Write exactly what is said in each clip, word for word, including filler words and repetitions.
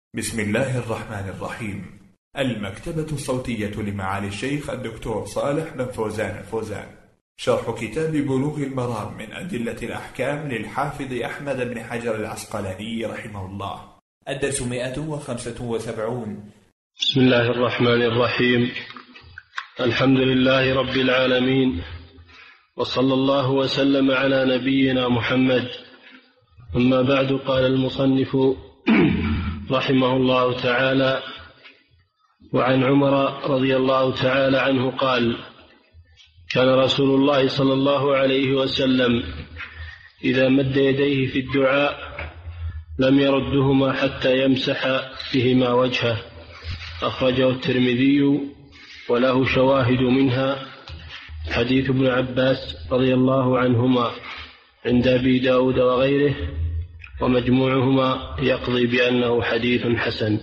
بسم الله الرحمن الرحيم. المكتبة الصوتية لمعالي الشيخ الدكتور صالح بن فوزان الفوزان، شرح كتاب بلوغ المرام من أدلة الأحكام للحافظ أحمد بن حجر العسقلاني رحمه الله. الدرس مئة وخمسة وسبعون. بسم الله الرحمن الرحيم. الحمد لله رب العالمين، وصلى الله وسلم على نبينا محمد. أما بعد، قال المصنف رحمه الله تعالى: وعن عمر رضي الله تعالى عنه قال: كان رسول الله صلى الله عليه وسلم إذا مد يديه في الدعاء لم يردهما حتى يمسح بهما وجهه. أخرجه الترمذي وله شواهد منها حديث ابن عباس رضي الله عنهما عند أبي داود وغيره، ومجموعهما يقضي بأنه حديث حسن.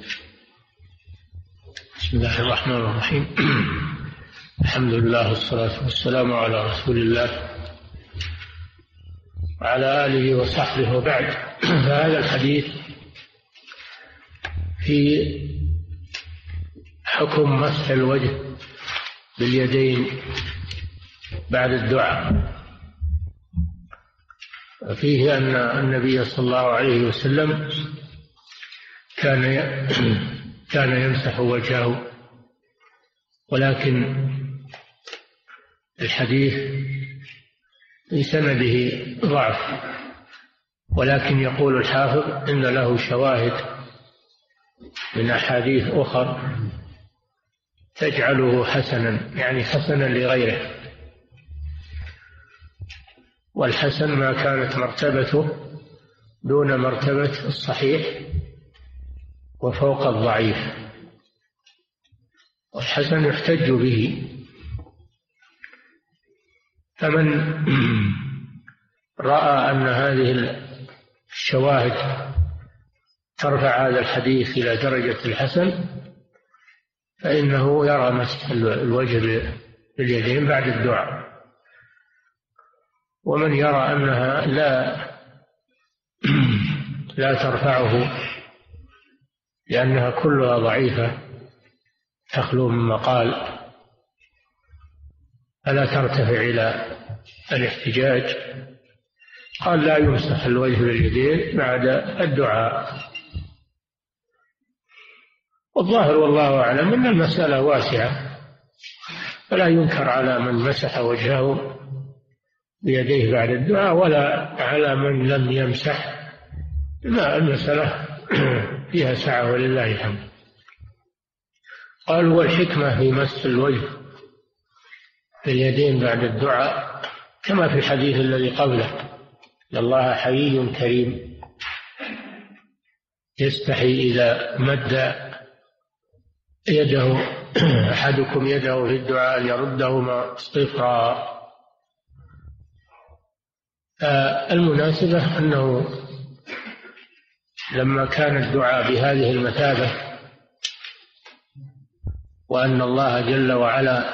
بسم الله الرحمن الرحيم. الحمد لله والصلاة والسلام على رسول الله وعلى آله وصحبه، وبعد. فهذا الحديث في حكم مسح الوجه باليدين بعد الدعاء. فيه أن النبي صلى الله عليه وسلم كان كان يمسح وجهه، ولكن الحديث في سنده ضعف، ولكن يقول الحافظ إن له شواهد من أحاديث أخر تجعله حسنا، يعني حسنا لغيره. والحسن ما كانت مرتبته دون مرتبة الصحيح وفوق الضعيف، والحسن يحتج به. فمن رأى أن هذه الشواهد ترفع هذا الحديث إلى درجة الحسن فإنه يرى مسح الوجه باليدين بعد الدعاء. ومن يرى أنها لا لا ترفعه لأنها كلها ضعيفة تخلو من مقال فلا ترتفع إلى الاحتجاج، قال لا يمسح الوجه باليدين بعد الدعاء. والظاهر والله أعلم أن المسألة واسعة، فلا ينكر على من مسح وجهه بيديه بعد الدعاء ولا على من لم يمسح. لا، المسألة فيها سعة ولله الحمد. قال: والحكمة في مسح الوجه باليدين بعد الدعاء كما في الحديث الذي قبله: إن الله حيي كريم يستحي إذا مد يده أحدكم يده في الدعاء أن يردهما صفرا. المناسبة أنه لما كان الدعاء بهذه المثابة، وأن الله جل وعلا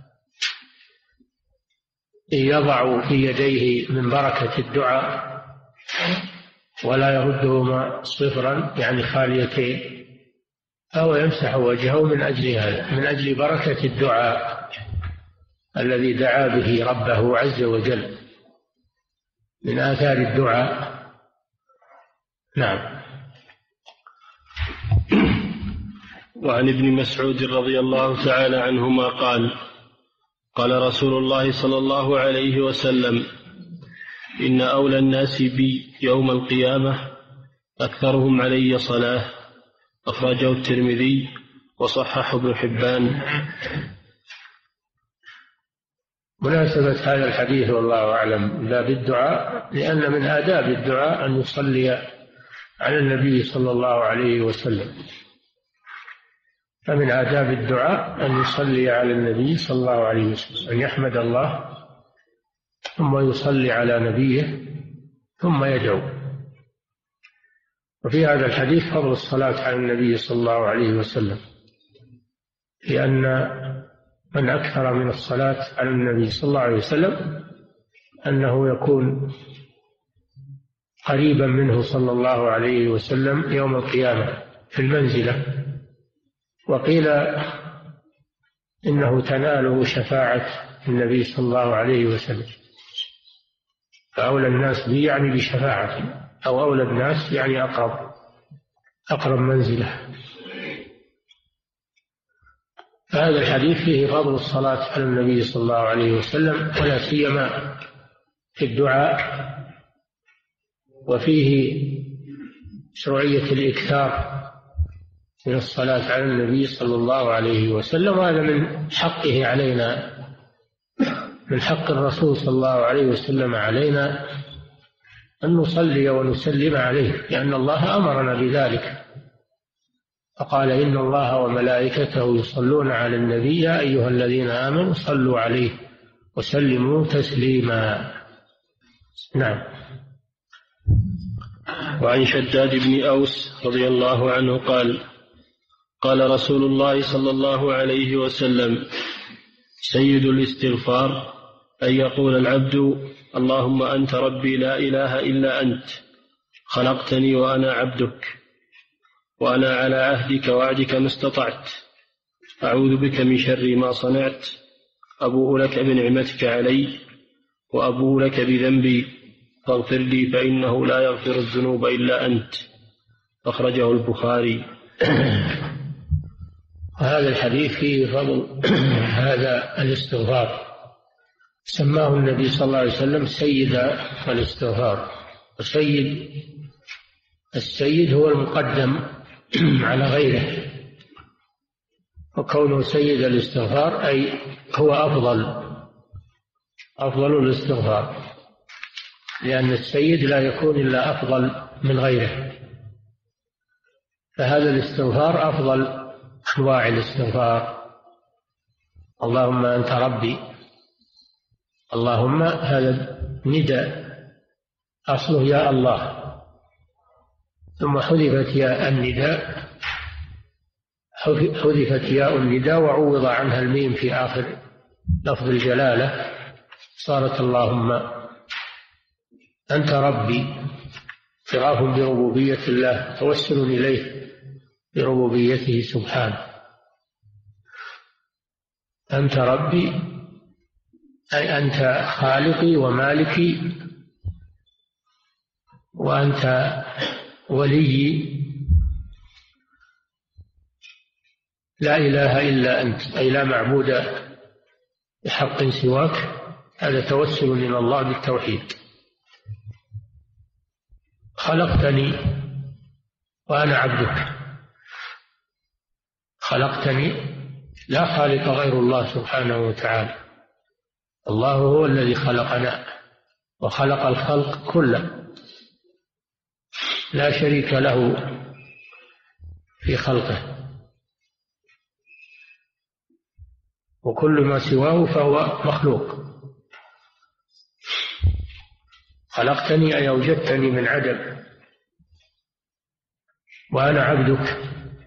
يضع في يديه من بركة الدعاء ولا يردهما صفرا يعني خاليتين، فهو يمسح وجهه من أجل هذا، من أجل بركة الدعاء الذي دعا به ربه عز وجل، من آثار الدعاء. نعم. وعن ابن مسعود رضي الله تعالى عنهما قال: قال رسول الله صلى الله عليه وسلم: إن أولى الناس بي يوم القيامة أكثرهم علي صلاة. أخرجه الترمذي وصححه ابن حبان. مناسبة هذا الحديث والله أعلم لا بالدعاء، لأن من آداب الدعاء أن يصلي على النبي صلى الله عليه وسلم. فمن آداب الدعاء أن يصلي على النبي صلى الله عليه وسلم، أن يحمد الله ثم يصلي على نبيه ثم يدعو. وفي هذا الحديث فضل الصلاة على النبي صلى الله عليه وسلم، لأن من أكثر من الصلاة على النبي صلى الله عليه وسلم أنه يكون قريبا منه صلى الله عليه وسلم يوم القيامة، في المنزلة. وقيل إنه تناله شفاعة النبي صلى الله عليه وسلم، فأولى الناس به يعني بشفاعته، أو أولى الناس يعني أقرب أقرب منزلة. فهذا الحديث فيه فضل الصلاة على النبي صلى الله عليه وسلم، ولا سيما في الدعاء، وفيه مشروعية الإكثار من الصلاة على النبي صلى الله عليه وسلم، وهذا من حقه علينا، من حق الرسول صلى الله عليه وسلم علينا أن نصلي ونسلم عليه، لأن الله أمرنا بذلك، فقال إن الله وملائكته يصلون على النبي يا أيها الذين آمنوا صلوا عليه وسلموا تسليما. نعم. وعن شداد بن أوس رضي الله عنه قال قال رسول الله صلى الله عليه وسلم سيد الاستغفار أن يقول العبد اللهم أنت ربي لا إله إلا أنت خلقتني وأنا عبدك وأنا على عهدك وعدك ما استطعت أعوذ بك من شر ما صنعت أبوء لك بنعمتك علي وأبوء لك بذنبي فاغفر لي فإنه لا يغفر الذنوب إلا أنت. أخرجه البخاري. وهذا الحديث فيه فضل هذا الاستغفار، سماه النبي صلى الله عليه وسلم سيد الاستغفار. وسيد السيد هو المقدم على غيره، وكونه سيد الاستغفار أي هو أفضل أفضل الاستغفار، لأن السيد لا يكون إلا أفضل من غيره، فهذا الاستغفار أفضل أنواع الاستغفار. اللهم أنت ربي، اللهم هذا نداء أصله يا الله، ثم حذفت ياء النداء حذفت ياء النداء وعوض عنها الميم في آخر لفظ الجلالة، صارت اللهم أنت ربي، اعتراف بربوبية الله، توسل إليه بربوبيته سبحانه. أنت ربي أي أنت خالقي ومالكي، وأنت ولي، لا إله إلا أنت أي لا معبود بحق سواك. هذا توسل من الله بالتوحيد. خلقتني وأنا عبدك، خلقتني لا خالق غير الله سبحانه وتعالى، الله هو الذي خلقنا وخلق الخلق كله، لا شريك له في خلقه، وكل ما سواه فهو مخلوق. خلقتني أي أوجدتني من عدم، وأنا عبدك،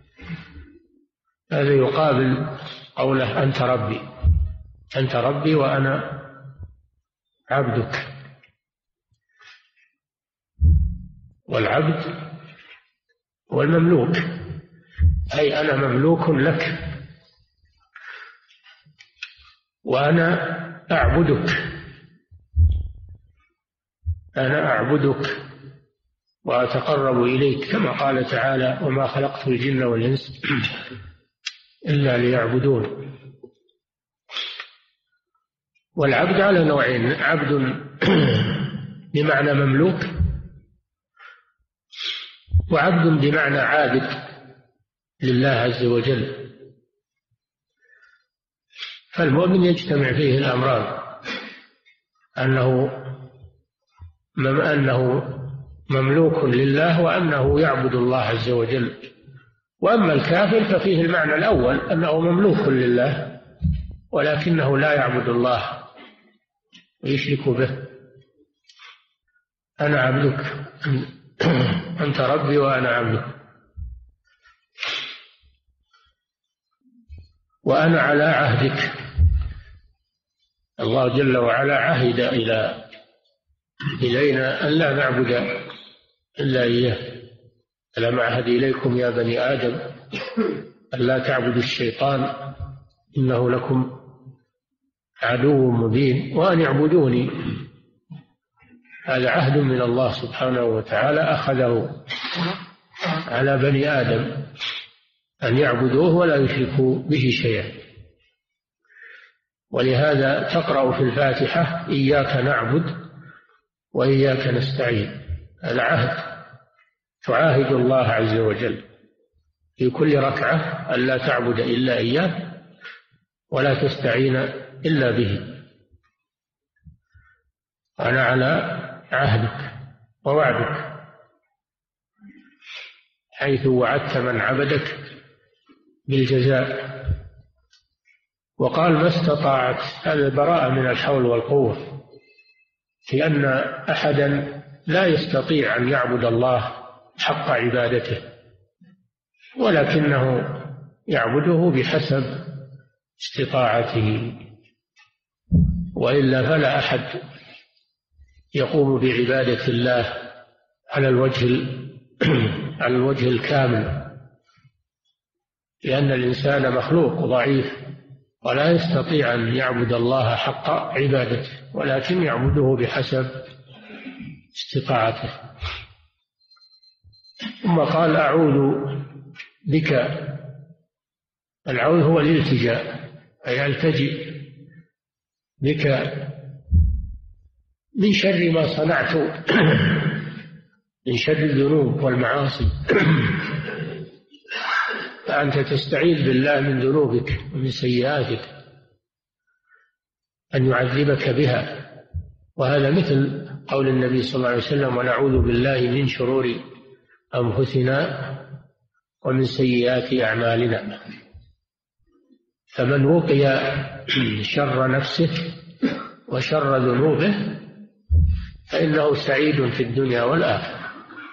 هذا يقابل قوله أنت ربي، أنت ربي وأنا عبدك. والعبد والمملوك أي أنا مملوك لك وأنا أعبدك، أنا أعبدك وأتقرب إليك، كما قال تعالى وما خلقت الجن والإنس إلا ليعبدون. والعبد على نوعين، عبد بمعنى مملوك، وعبد بمعنى عابد لله عز وجل. فالمؤمن يجتمع فيه الأمران، أنه أنه مملوك لله وأنه يعبد الله عز وجل. وأما الكافر ففيه المعنى الأول، أنه مملوك لله ولكنه لا يعبد الله ويشرك به. أنا عبدك، أنت ربي وأنا عبدك، وأنا على عهدك. الله جل وعلا عهد إلى إلينا أن لا نعبد إلا إياه، ألم أعهد إليكم يا بني آدم ألا تعبدوا الشيطان إنه لكم عدو مبين وأن اعبدوني. هذا عهد من الله سبحانه وتعالى أخذه على بني آدم أن يعبدوه ولا يشركوا به شيئا. ولهذا تقرأ في الفاتحة إياك نعبد وإياك نستعين. العهد تعاهد الله عز وجل في كل ركعة ألا تعبد إلا إياه ولا تستعين إلا به. أنا على عهدك ووعدك حيث وعدت من عبدك بالجزاء. وقال ما استطاعت، هذا براءة من الحول والقوة، لأن أحدا لا يستطيع أن يعبد الله حق عبادته، ولكنه يعبده بحسب استطاعته، وإلا فلا أحد يقوم بعبادة الله على الوجه على الوجه الكامل، لأن الإنسان مخلوق ضعيف ولا يستطيع أن يعبد الله حق عبادته، ولكن يعبده بحسب استطاعته. ثم قال أعوذ بك. العوذ هو الالتجاء، أي ألتجئ بك من شر ما صنعت من شر الذنوب والمعاصي. فأنت تستعيذ بالله من ذنوبك ومن سيئاتك أن يعذبك بها. وهذا مثل قول النبي صلى الله عليه وسلم ونعوذ بالله من شرور أنفسنا ومن سيئات أعمالنا. فمن وقي شر نفسه وشر ذنوبه فإنه سعيد في الدنيا والآخرة.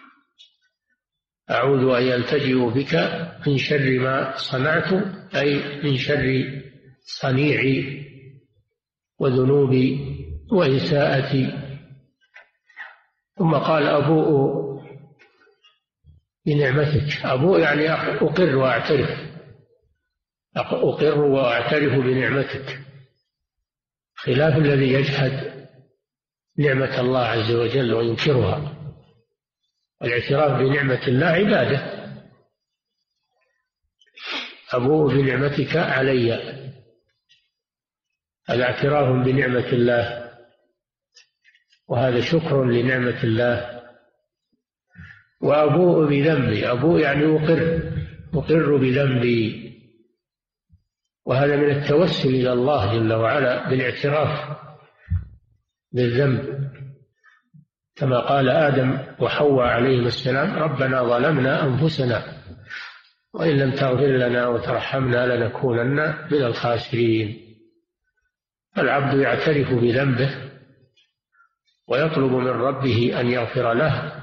أعوذ أن يلتجئ بك من شر ما صنعت، أي من شر صنيعي وذنوبي وإساءتي. ثم قال أبوء بنعمتك. أبوء يعني أقر وأعترف، أقر وأعترف بنعمتك، خلاف الذي يجحد نعمة الله عز وجل وينكرها. الاعتراف بنعمة الله عبادة. أبوء بنعمتك علي، هذا اعتراف بنعمة الله، وهذا شكر لنعمة الله. وأبوء بذنبي، أبوء يعني أقر أقر بذنبي، وهذا من التوسل إلى الله جل وعلا بالاعتراف بالذنب، كما قال آدم وحواء عليهم السلام ربنا ظلمنا أنفسنا وإن لم تغفر لنا وترحمنا لنكونن من الخاسرين. العبد يعترف بذنبه ويطلب من ربه أن يغفر له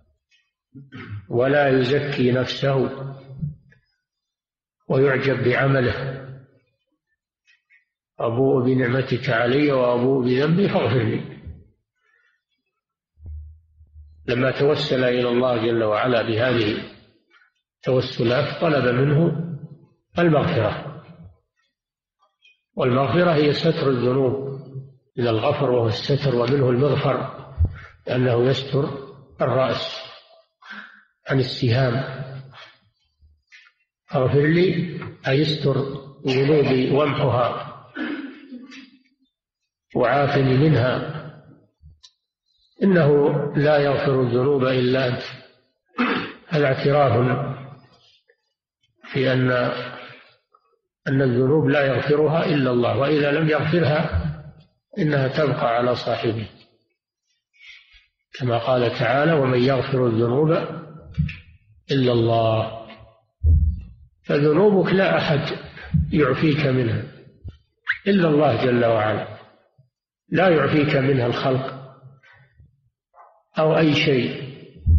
ولا يزكي نفسه ويعجب بعمله. أبوء بنعمتك علي وأبوء بذنبي فاغفر لي. لما توسل إلى الله جل وعلا بهذه التوسلات طلب منه المغفرة، والمغفرة هي ستر الذنوب من الغفر وهو الستر، ومنه المغفر لأنه يستر الرأس عن السهام. اغفر لي أي يستر ذنوبي وامحها وعافني منها، إنه لا يغفر الذنوب إلا أنت. هذا اعتراف في أن أن الذنوب لا يغفرها إلا الله، وإذا لم يغفرها إنها تبقى على صاحبه، كما قال تعالى ومن يغفر الذنوب إلا الله. فذنوبك لا أحد يعفيك منها إلا الله جل وعلا، لا يعفيك منها الخلق أو أي شيء،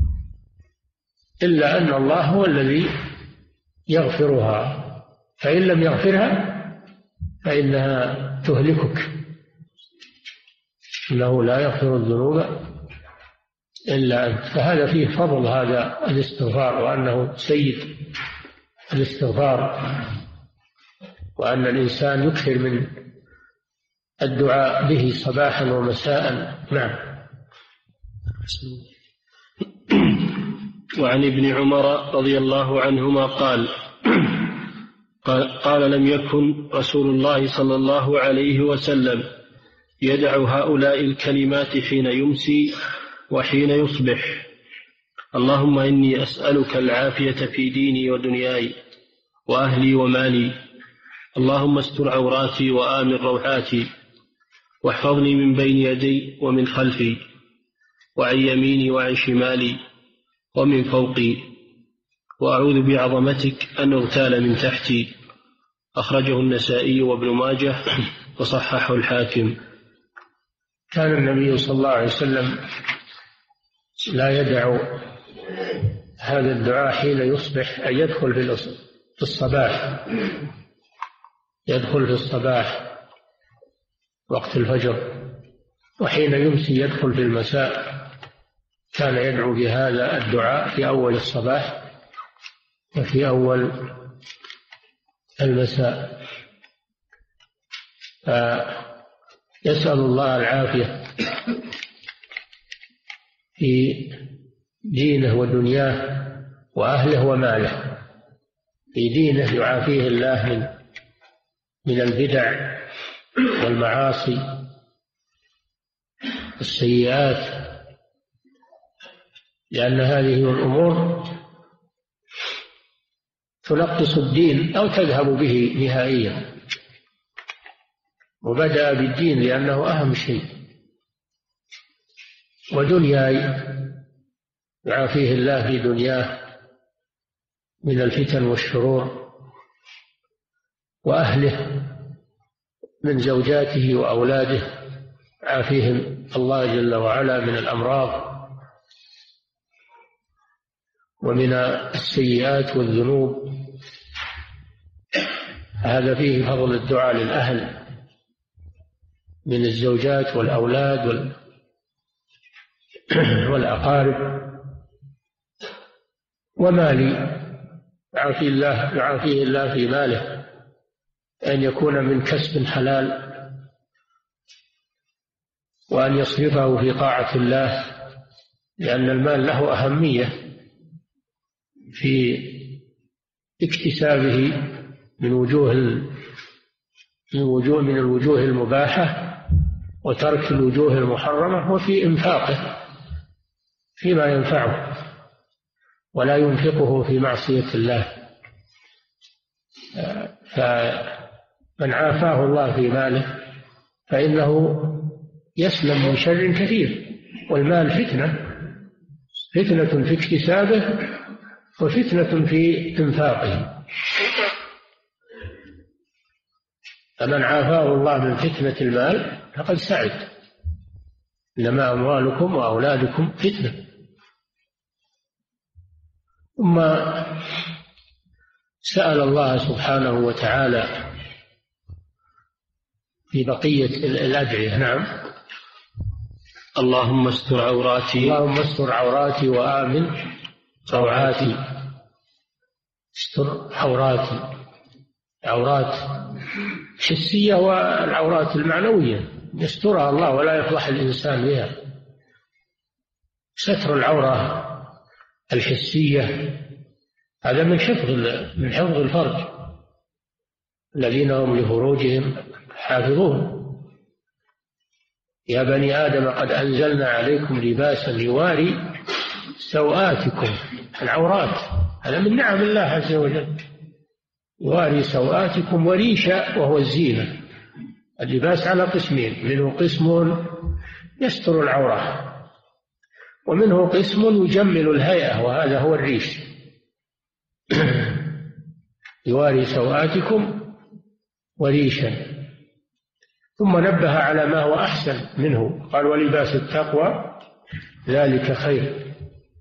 إلا أن الله هو الذي يغفرها، فإن لم يغفرها فإنها تهلكك. إنه لا يغفر الذنوب إلا أنت. فهذا فيه فضل هذا الاستغفار، وأنه سيد الاستغفار، وأن الإنسان يكثر من الدعاء به صباحا ومساء. نعم. وعن ابن عمر رضي الله عنهما قال قال لم يكن رسول الله صلى الله عليه وسلم يدع هؤلاء الكلمات حين يمسي وحين يصبح: اللهم إني أسألك العافية في ديني ودنياي وأهلي ومالي، اللهم استر عوراتي وآمن روعاتي، واحفظني من بين يدي ومن خلفي، وعن يميني وعن شمالي ومن فوقي، وأعوذ بعظمتك أن أغتال من تحتي. أخرجه النسائي وابن ماجه وصححه الحاكم. كان النبي صلى الله عليه وسلم لا يدع هذا الدعاء حين يصبح، أي يدخل في الصباح، يدخل في الصباح وقت الفجر، وحين يمسي يدخل في المساء. كان يدعو بهذا الدعاء في أول الصباح وفي أول المساء. يسأل الله العافية في دينه ودنياه وأهله وماله. في دينه يعافيه الله من من البدع والمعاصي والسيئات، لأن هذه الأمور تنقص الدين أو تذهب به نهائيا. وبدأ بالدين لأنه أهم شيء. ودنياي يعافيه الله في دنياه من الفتن والشرور، وأهله من زوجاته وأولاده يعافيهم الله جل وعلا من الأمراض ومن السيئات والذنوب. هذا فيه فضل الدعاء للأهل من الزوجات والأولاد والأقارب. ومالي يعافي الله يعافيه الله في ماله، أن يكون من كسب حلال، وأن يصرفه في طاعة الله، لأن المال له أهمية في اكتسابه من وجوه من وجوه من الوجوه المباحة، وترك الوجوه المحرمة، وفي إنفاقه فيما ينفعه، ولا ينفقه في معصية الله. فمن عافاه الله في ماله فإنه يسلم من شر كثير. والمال فتنة، فتنة في اكتسابه وفتنة في إنفاقه. فمن عافاه الله من فتنة المال فقد سعد. إنما أموالكم وأولادكم فتنة. ثم سأل الله سبحانه وتعالى في بقية الأدعية. نعم. اللهم استر عوراتي اللهم استر عوراتي وآمن روعاتي. استر عوراتي، عورات حسية والعورات المعنوية يسترها الله ولا يفضح الإنسان بها. ستر العورة الحسية هذا من حفظ من حفظ الفرج، الذين هم لفروجهم حافظون. يا بني آدم قد أنزلنا عليكم لباسا يواري سوآتكم. العورات هذا من نعم الله عز وجل. يواري سوآتكم وريشا وهو الزينة. اللباس على قسمين: منه قسم يستر العورة، ومنه قسم يجمل الهيئة، وهذا هو الريش. يواري سوآتكم وريشا. ثم نبه على ما هو أحسن منه، قال: ولباس التقوى ذلك خير.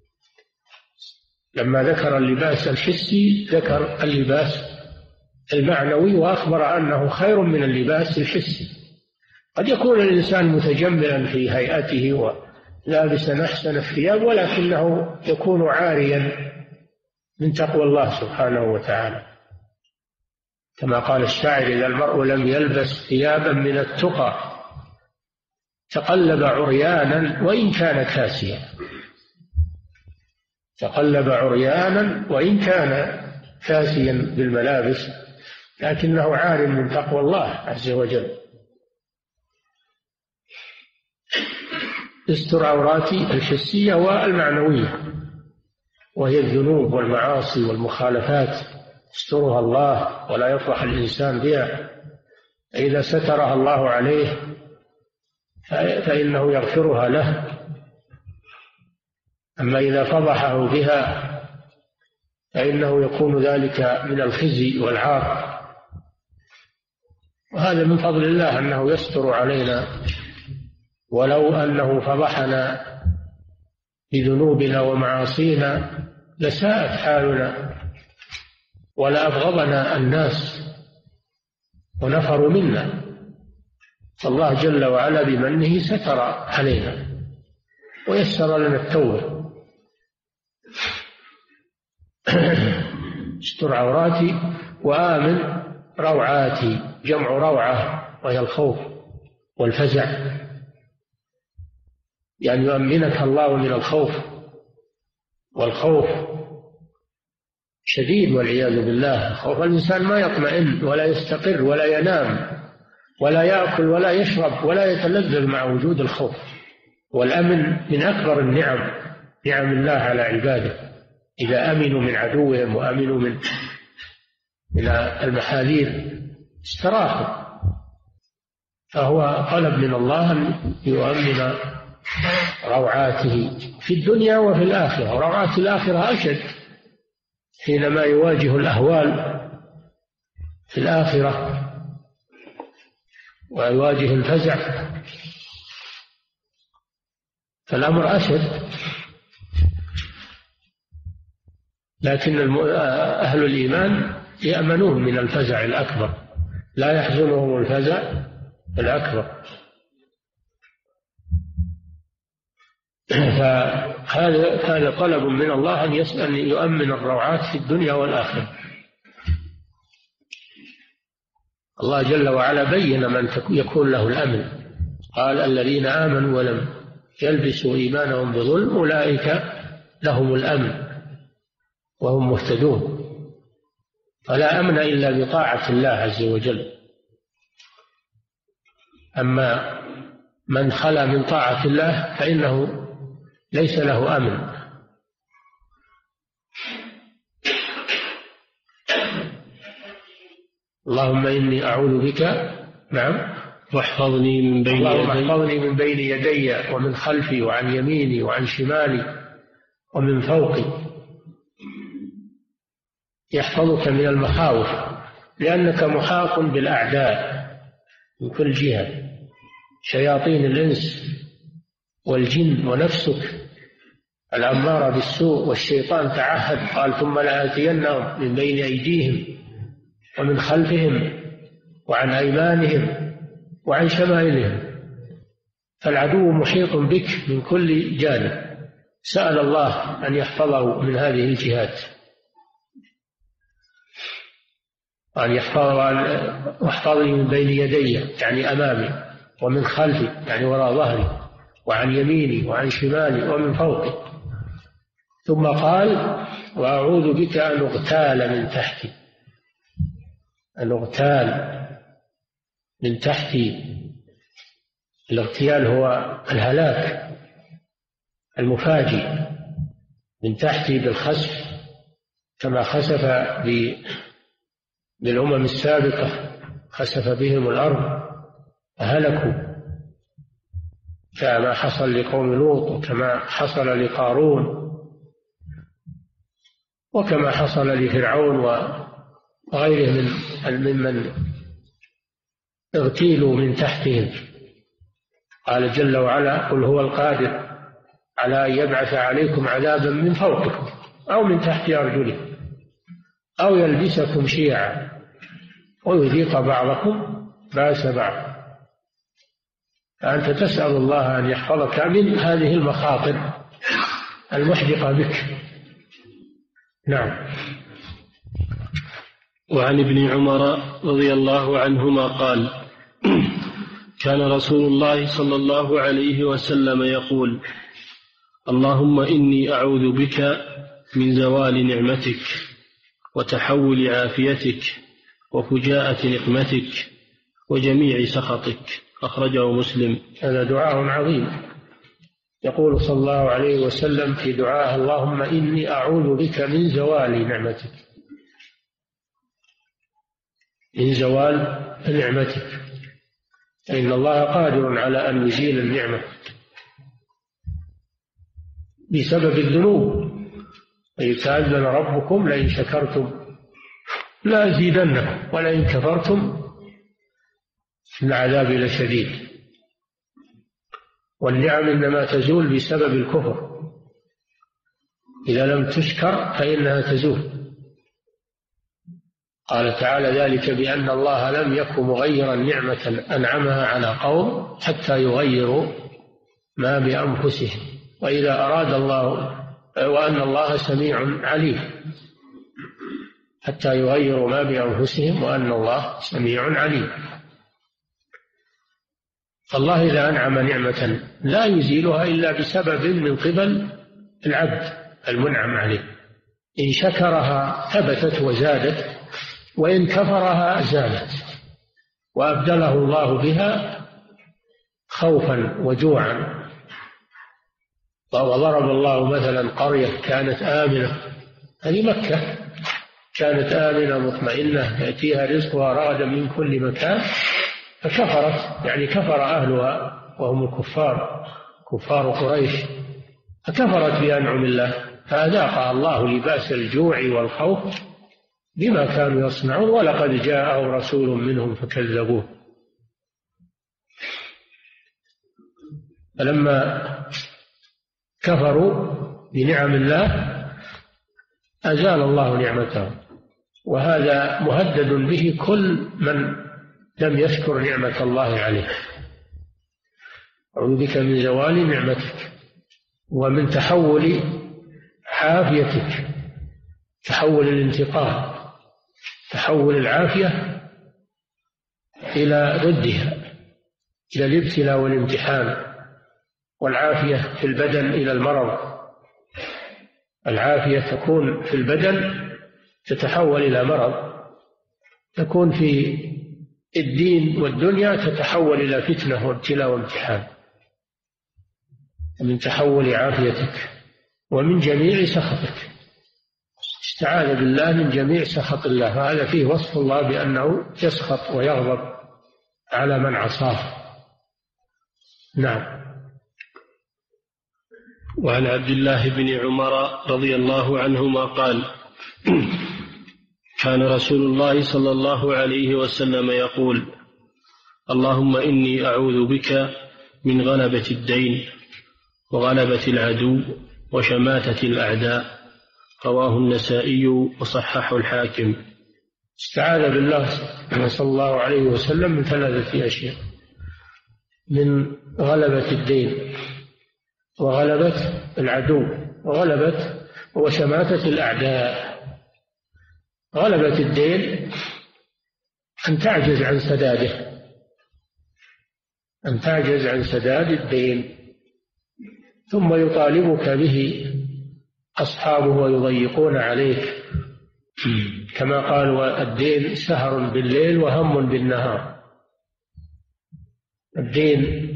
لما ذكر اللباس الحسي ذكر اللباس المعنوي، وأخبر أنه خير من اللباس الحسي. قد يكون الإنسان متجملا في هيئته لابسا أحسن الثياب، ولكنه يكون عاريا من تقوى الله سبحانه وتعالى، كما قال الشاعر: إذا المرء لم يلبس ثيابا من التقى تقلب عريانا وإن كان كاسيا. تقلب عريانا وإن كان كاسيا بالملابس، لكنه عار من تقوى الله عز وجل. استر عوراتي الحسية والمعنوية، وهي الذنوب والمعاصي والمخالفات، يسترها الله ولا يفرح الإنسان بها. إذا سترها الله عليه فإنه يغفرها له، أما إذا فضحه بها فإنه يكون ذلك من الخزي والعار. وهذا من فضل الله أنه يستر علينا، ولو أنه فضحنا بذنوبنا ومعاصينا لساءت حالنا ولأبغضنا الناس ونفروا منا. الله جل وعلا بمنه ستر علينا ويسر لنا التوبة. استر عوراتي وآمن روعاتي، جمع روعة وهي الخوف والفزع، يعني يؤمنك الله من الخوف، والخوف شديد والعياذ بالله. خوف الإنسان ما يطمئن ولا يستقر ولا ينام ولا يأكل ولا يشرب ولا يتلذذ مع وجود الخوف. والأمن من أكبر النعم، نعم الله على عباده، إذا أمنوا من عدوهم وأمنوا من من المحاذير استراحوا. فهو طلب من الله أن يؤمن روعاته في الدنيا وفي الآخرة. وروعات الآخرة أشد حينما يواجه الأهوال في الآخرة ويواجه الفزع، فالأمر أشد. لكن أهل الإيمان يأمنون من الفزع الأكبر، لا يحزنهم الفزع الأكبر. فهذا كان طلب من الله أن يسأل أن يؤمن الروعات في الدنيا والآخرة. الله جل وعلا بين من يكون له الأمن، قال: الذين آمنوا ولم يلبسوا إيمانهم بظلم أولئك لهم الأمن وهم مهتدون. فلا أمن إلا بطاعة الله عز وجل. أما من خلا من طاعة الله فإنه ليس له أمن. اللهم إني أعوذ بك نعم واحفظني من بين اللهم يدي احفظني من بين يدي ومن خلفي وعن يميني وعن شمالي ومن فوقي. يحفظك من المخاوف، لأنك محاط بالأعداء من كل جهة، شياطين الإنس والجن ونفسك الأمارة بالسوء، والشيطان تعهد قال: ثم لآتينهم من بين أيديهم ومن خلفهم وعن أيمانهم وعن شمائلهم. فالعدو محيط بك من كل جانب. سأل الله أن يحفظه من هذه الجهات، أن يحفظني من بين يدي يعني أمامي، ومن خلفي يعني وراء ظهري، وعن يميني وعن شمالي ومن فوقي. ثم قال: وأعوذ بك أن أغتال من تحتي. أن أغتال من تحتي، الاغتيال هو الهلاك المفاجئ من تحتي بالخسف، كما خسف بالأمم السابقة، خسف بهم الأرض فهلكوا، كما حصل لقوم لوط، وكما حصل لقارون، وكما حصل لفرعون وغيره من ممن اغتيلوا من تحتهم. قال جل وعلا: قل هو القادر على أن يبعث عليكم عذابا من فوقكم أو من تحت أرجلكم أو يلبسكم شيعا ويذيق بعضكم بأس بعض. فأنت تسأل الله أن يحفظك من هذه المخاطر المحدقة بك. نعم. وعن ابن عمر رضي الله عنهما قال: كان رسول الله صلى الله عليه وسلم يقول: اللهم إني أعوذ بك من زوال نعمتك وتحول عافيتك وفجاءة نقمتك وجميع سخطك. أخرجه مسلم. هذا دعاء عظيم. يقول صلى الله عليه وسلم في دعاه: اللهم إني أعوذ بك من زوال نعمتك، من زوال نعمتك، فإن الله قادر على أن يزيل النعمة بسبب الذنوب. ويتأذن ربكم لئن شكرتم لأزيدنكم ولئن كفرتم العذاب لشديد. والنعم إنما تزول بسبب الكفر، إذا لم تشكر فإنها تزول. قال تعالى: ذلك بأن الله لم يكن مغيرا نعمة أنعمها على قوم حتى يغيروا ما بأنفسهم، وإذا أراد الله وأن الله سميع عليم، حتى يغيروا ما بأنفسهم وأن الله سميع عليم. فالله إذا أنعم نعمة لا يزيلها إلا بسبب من قبل العبد المنعم عليه. إن شكرها ثبتت وزادت، وإن كفرها زالت، وأبدله الله بها خوفا وجوعا. وضرب الله مثلا قرية كانت آمنة، هذه مكة، كانت آمنة مطمئنة يأتيها رزقها رغدا من كل مكان، فكفرت، يعني كفر أهلها وهم الكفار، كفار قريش، فكفرت بأنعم الله، فأذاقها الله لباس الجوع والخوف بما كانوا يصنعون، ولقد جاءهم رسول منهم فكذبوه. فلما كفروا بنعم الله أزال الله نعمتهم، وهذا مهدد به كل من لم يشكر نعمة الله عليه. أعوذ بك من زوال نعمتك ومن تحول عافيتك، تحول الانتقال، تحول العافية إلى ضدها، إلى الابتلاء والامتحان. والعافية في البدن إلى المرض، العافية تكون في البدن تتحول إلى مرض، تكون في الدين والدنيا تتحول إلى فتنة وابتلاء وامتحان. من تحول عافيتك ومن جميع سخطك، استعاذ بالله من جميع سخط الله. هذا فيه وصف الله بأنه يسخط ويغضب على من عصاه. نعم. وعن عبد الله بن عمر رضي الله عنهما قال: كان رسول الله صلى الله عليه وسلم يقول: اللهم إني أعوذ بك من غلبة الدين وغلبة العدو وشماتة الأعداء. رواه النسائي وصححه الحاكم. استعاذ بالله صلى الله عليه وسلم من ثلاثة أشياء: من غلبة الدين وغلبة العدو وغلبة وشماتة الأعداء. غلبة الدين أن تعجز عن سداده، أن تعجز عن سداد الدين، ثم يطالبك به أصحابه ويضيقون عليك، كما قال: والدين سهر بالليل وهم بالنهار. الدين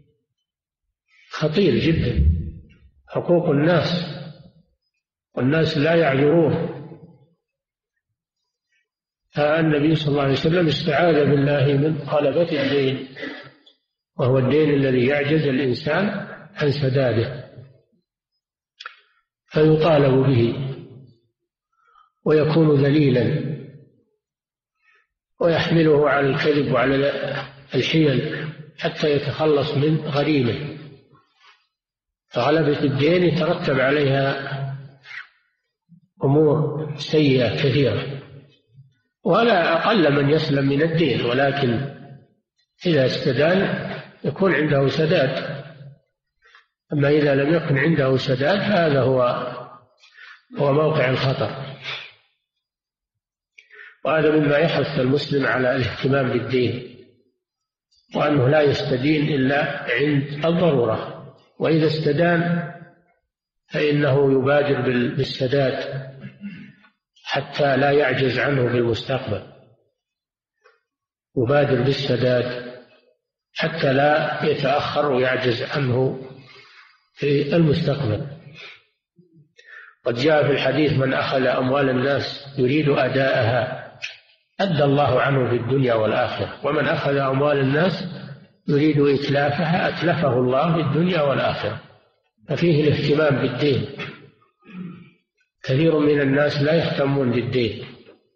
خطير جدا، حقوق الناس، والناس لا يعذرون. فالنبي صلى الله عليه وسلم استعاذ بالله من غلبة الدين، وهو الدين الذي يعجز الإنسان عن سداده، فيطالب به ويكون ذليلا، ويحمله على الكذب وعلى الحيل حتى يتخلص من غريمه. فغلبة الدين يترتب عليها أمور سيئة كثيرة، ولا أقل من يسلم من الدين، ولكن إذا استدان يكون عنده سداد. أما إذا لم يكن عنده سداد هذا هو هو موقع الخطر. وهذا مما يحث المسلم على الاهتمام بالدين، وأنه لا يستدين إلا عند الضرورة، وإذا استدان فإنه يبادر بالسداد حتى لا يعجز عنه في المستقبل، يبادر بالسداد حتى لا يتأخر ويعجز عنه في المستقبل. قد جاء في الحديث: من أخذ أموال الناس يريد أداءها أدى الله عنه في الدنيا والآخرة، ومن أخذ أموال الناس يريد إتلافها أتلفه الله في الدنيا والآخرة. ففيه الاهتمام بالدين. كثير من الناس لا يهتمون بالدين،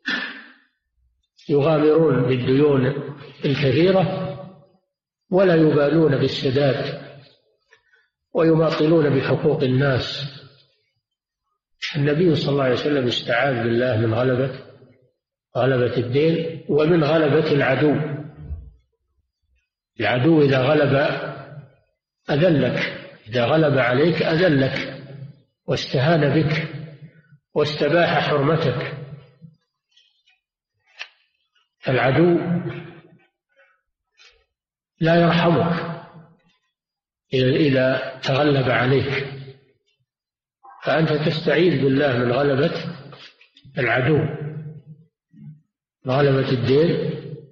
يغامرون بالديون الكثيرة ولا يبالون بالسداد، ويماطلون بحقوق الناس. النبي صلى الله عليه وسلم استعاذ بالله من غلبة غلبة الدين ومن غلبة العدو. العدو إذا غلب أذلك، إذا غلب عليك أذلك واستهان بك واستباح حرمتك. العدو لا يرحمك إذا تغلب عليك، فأنت تستعيذ بالله من غلبة العدو، غلبة الدين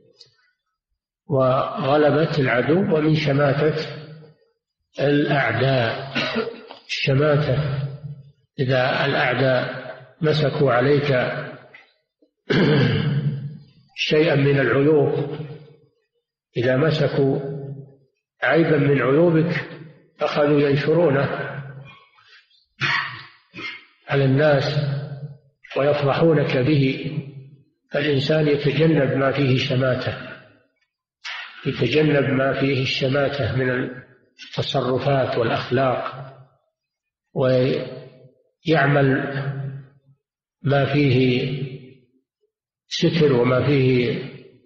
وغلبة العدو، ومن شماتة الأعداء. الشماتة إذا الأعداء مسكوا عليك شيئا من العيوب، إذا مسكوا عيبا من عيوبك أخذوا ينشرونه على الناس ويفضحونك به، فالإنسان يتجنب ما فيه شماتة، يتجنب ما فيه الشماتة من التصرفات والأخلاق، ويعمل ما فيه ستر وما فيه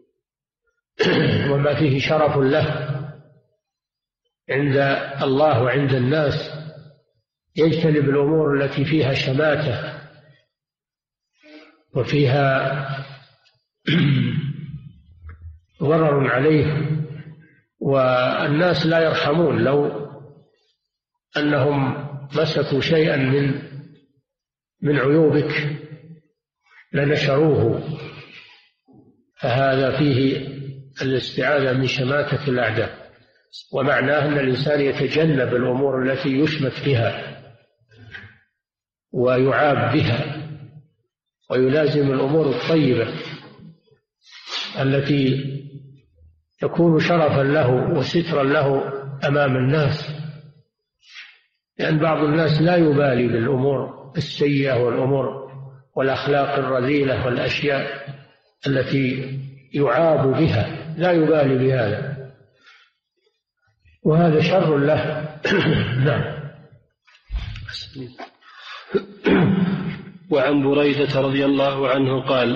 وما فيه شرف له عند الله وعند الناس. يجتنب الأمور التي فيها شماتة وفيها ضرر عليه، والناس لا يرحمون. لو أنهم مسكوا شيئا من من عيوبك لنشروه، فهذا فيه الاستعاذة من شماتة الأعداء، ومعناه أن الإنسان يتجنب الأمور التي يشمت بها ويعاب بها، ويلازم الأمور الطيبة التي تكون شرفا له وسترا له أمام الناس، لأن بعض الناس لا يبالي بالأمور السيئة والأمور والأخلاق الرذيلة والأشياء التي يعاب بها، لا يبالي بهذا، وهذا شر له. نعم. وعن بريدة رضي الله عنه قال: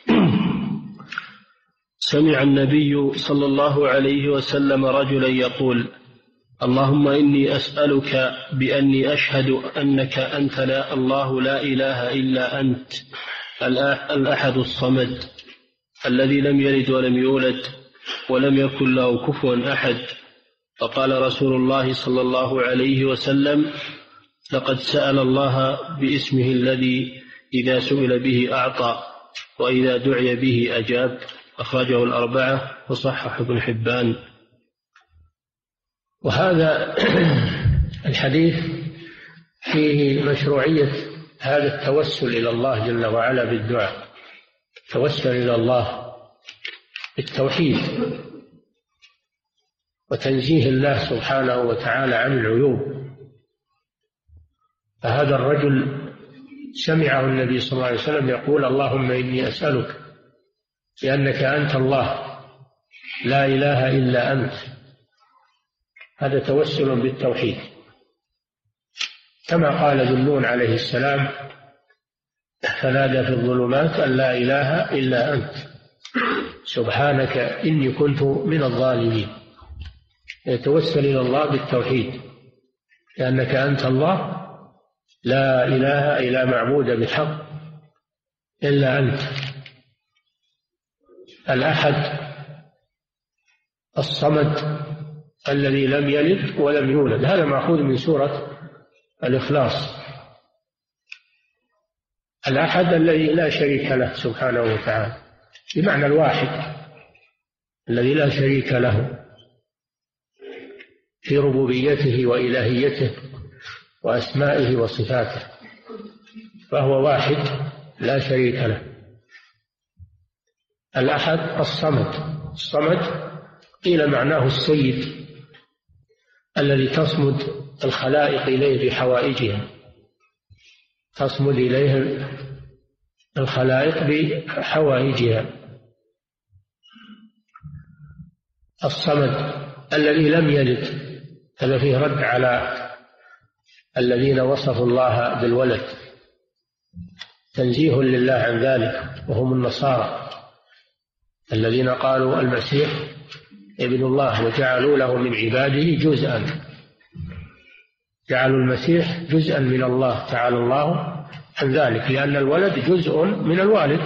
سمع النبي صلى الله عليه وسلم رجلا يقول: اللهم إني أسألك بأني أشهد أنك أنت لا الله لا إله إلا أنت الأحد الصمد الذي لم يلد ولم يولد ولم يكن له كفوا أحد. فقال رسول الله صلى الله عليه وسلم: لقد سأل الله باسمه الذي إذا سئل به أعطى وإذا دعي به أجاب. أخرجه الأربعة وصححه ابن حبان. وهذا الحديث فيه مشروعية هذا التوسل إلى الله جل وعلا بالدعاء، التوسل إلى الله بالتوحيد وتنزيه الله سبحانه وتعالى عن العيوب. فهذا الرجل سمعه النبي صلى الله عليه وسلم يقول: اللهم إني أسألك بأنك أنت الله لا إله إلا أنت. هذا توسل بالتوحيد، كما قال ذو النون عليه السلام: فنادى في الظلمات أن لا إله إلا أنت سبحانك إني كنت من الظالمين. يتوسل إلى الله بالتوحيد، لأنك أنت الله لا إله إلا معبود بحق إلا أنت، الأحد الصمد الذي لم يلد ولم يولد. هذا مأخوذ من سورة الإخلاص. الأحد الذي لا شريك له سبحانه وتعالى، بمعنى الواحد الذي لا شريك له في ربوبيته وإلهيته وأسمائه وصفاته، فهو واحد لا شريك له. الأحد الصمد. الصمد قيل معناه السيد الذي تصمد الخلائق إليه بحوائجها، تصمد إليه الخلائق بحوائجها. الصمد الذي لم يلد، هذا فيه رد على الذين وصفوا الله بالولد، تنزيه لله عن ذلك، وهم النصارى الذين قالوا المسيح ابن الله وجعلوا له من عباده جزءا، جعلوا المسيح جزءا من الله تعالى الله عن ذلك، لأن الولد جزء من الوالد،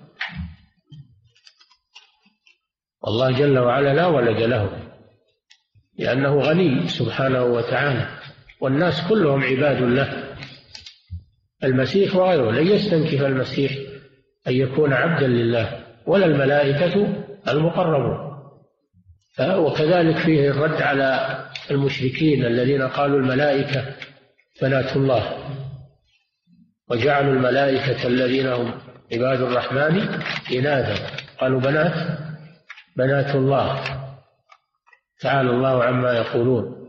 والله جل وعلا لا ولد له لأنه غني سبحانه وتعالى، والناس كلهم عباد له، المسيح وغيره. لن يستنكف المسيح أن يكون عبدا لله ولا الملائكة المقربون. وكذلك فيه الرد على المشركين الذين قالوا الملائكة بنات الله، وجعلوا الملائكة الذين هم عباد الرحمن إناثا، قالوا بنات بنات الله، تعالى الله عما يقولون.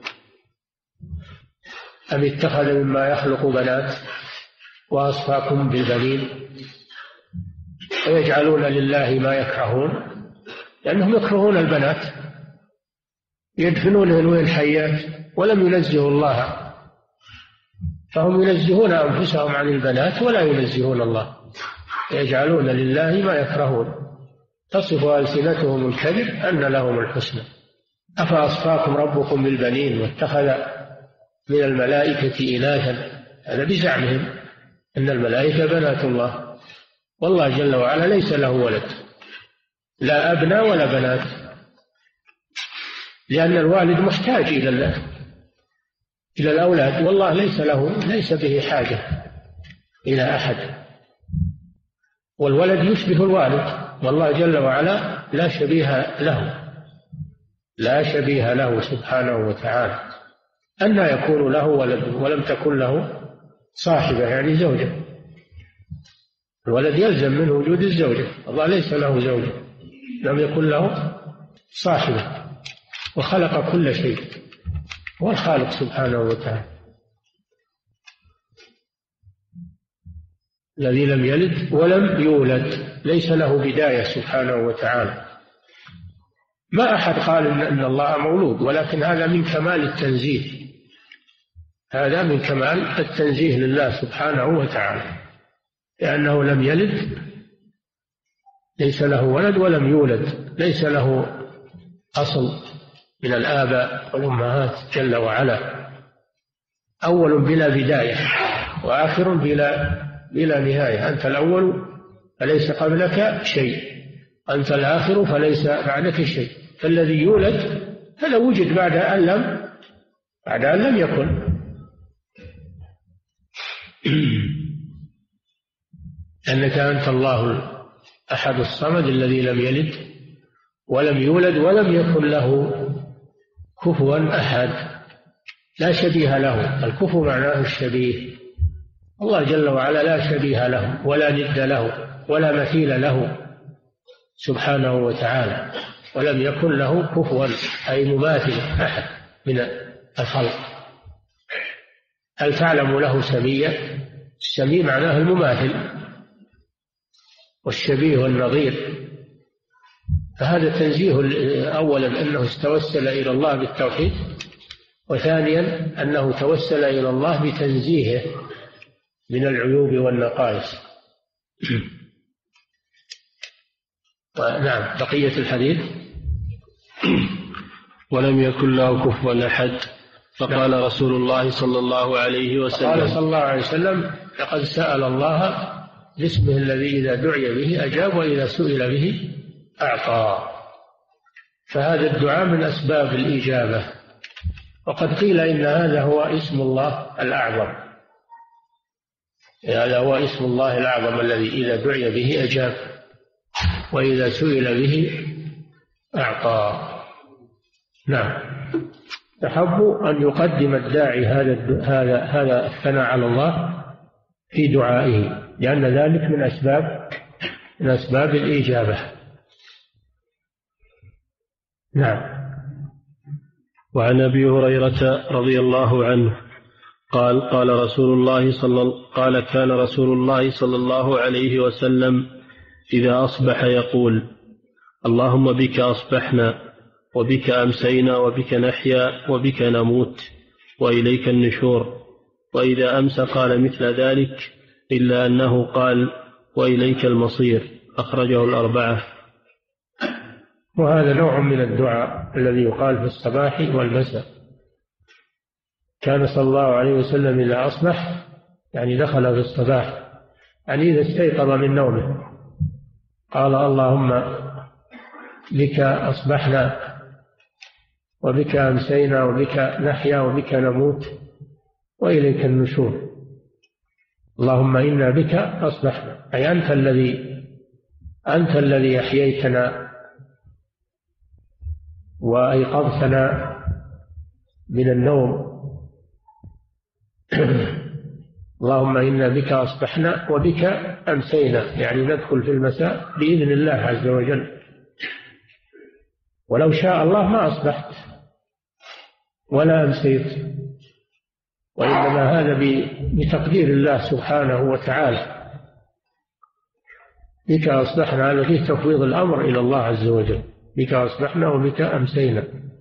أم اتخذ مما يخلق بنات وأصفاكم بالبنين ويجعلون لله ما يكرهون، لأنهم يكرهون البنات، يدفنونهن وين حيات ولم ينزهوا الله، فهم ينزهون أنفسهم عن البنات ولا ينزهون الله، يجعلون لله ما يكرهون، تصف ألسنتهم الكذب أن لهم الحسنى. أفأصفاكم ربكم بالبنين واتخذ من الملائكة إناثا، هذا بزعمهم أن الملائكة بنات الله، والله جل وعلا ليس له ولد، لا أبناء ولا بنات، لأن الوالد محتاج إلى إلى الأولاد، والله ليس له ليس به حاجة إلى أحد، والولد يشبه الوالد، والله جل وعلا لا شبيه له، لا شبيه له سبحانه وتعالى. أنى يكون له ولد ولم تكن له صاحبة، يعني زوجة، الولد يلزم منه وجود الزوجة، الله ليس له زوجة، لم يكن له صاحبة، وخلق كل شيء، هو الخالق سبحانه وتعالى الذي لم يلد ولم يولد، ليس له بداية سبحانه وتعالى. ما أحد قال إن الله مولود، ولكن هذا من كمال التنزيه، هذا من كمال التنزيه لله سبحانه وتعالى، لأنه لم يلد، ليس له ولد ولم يولد، ليس له أصل من الآباء والأمهات جل وعلا، أول بلا بداية وآخر بلا بلا نهاية، أنت الأول فليس قبلك شيء، أنت الآخر فليس بعدك شيء، فالذي يولد هذا وجد بعد أن لم بعد أن لم يكن. أنك أنت الله أحد الصمد الذي لم يلد ولم يولد ولم يكن له كفوا أحد، لا شبيه له. الكفو معناه الشبيه، الله جل وعلا لا شبيه له ولا ند له ولا مثيل له سبحانه وتعالى، ولم يكن له كفوا أي مماثل أحد من الخلق. هل تعلم له سميا؟ السمي معناه المماثل، والشبيه والنظير، فهذا تنزيه أولا أنه توسل إلى الله بالتوحيد، وثانيا أنه توسل إلى الله بتنزيهه من العيوب والنقائص. نعم، بقية الحديث. ولم يكن له كفوا أحد. فقال نعم. رسول الله صلى الله عليه وسلم قال صلى الله عليه وسلم لقد سأل الله باسمه الذي إذا دعي به أجاب وإذا سئل به أعطى. فهذا الدعاء من أسباب الإجابة. وقد قيل إن هذا هو اسم الله الأعظم، هذا هو اسم الله الأعظم الذي إذا دعي به أجاب وإذا سئل به أعطى. نعم. تحب أن يقدم الداعي هذا هذا هذا الثناء على الله في دعائه، لأن ذلك من أسباب من أسباب الإجابة. نعم. وعن أبي هريرة رضي الله عنه قال قال رسول الله صلى قال كان رسول الله صلى الله عليه وسلم إذا أصبح يقول: اللهم بك أصبحنا وبك أمسينا وبك نحيا وبك نموت وإليك النشور. وإذا أمسى قال مثل ذلك إلا أنه قال: وإليك المصير. أخرجه الأربعة. وهذا نوع من الدعاء الذي يقال في الصباح والمساء. كان صلى الله عليه وسلم إذا أصبح يعني دخل في الصباح، يعني إذا استيقظ من نومه قال: اللهم بك أصبحنا وبك أمسينا وبك نحيا وبك نموت وإليك النشور. اللهم إنا بك أصبحنا، أي أنت الذي أنت الذي أحييتنا وأيقظتنا من النوم. اللهم إنا بك أصبحنا وبك أمسينا، يعني ندخل في المساء بإذن الله عز وجل. ولو شاء الله ما أصبحت ولا أمسيت، وإنما هذا بتقدير الله سبحانه وتعالى. بك أصبحنا، هذا فيه تفويض الأمر إلى الله عز وجل. بك أصبحنا وبك أمسينا.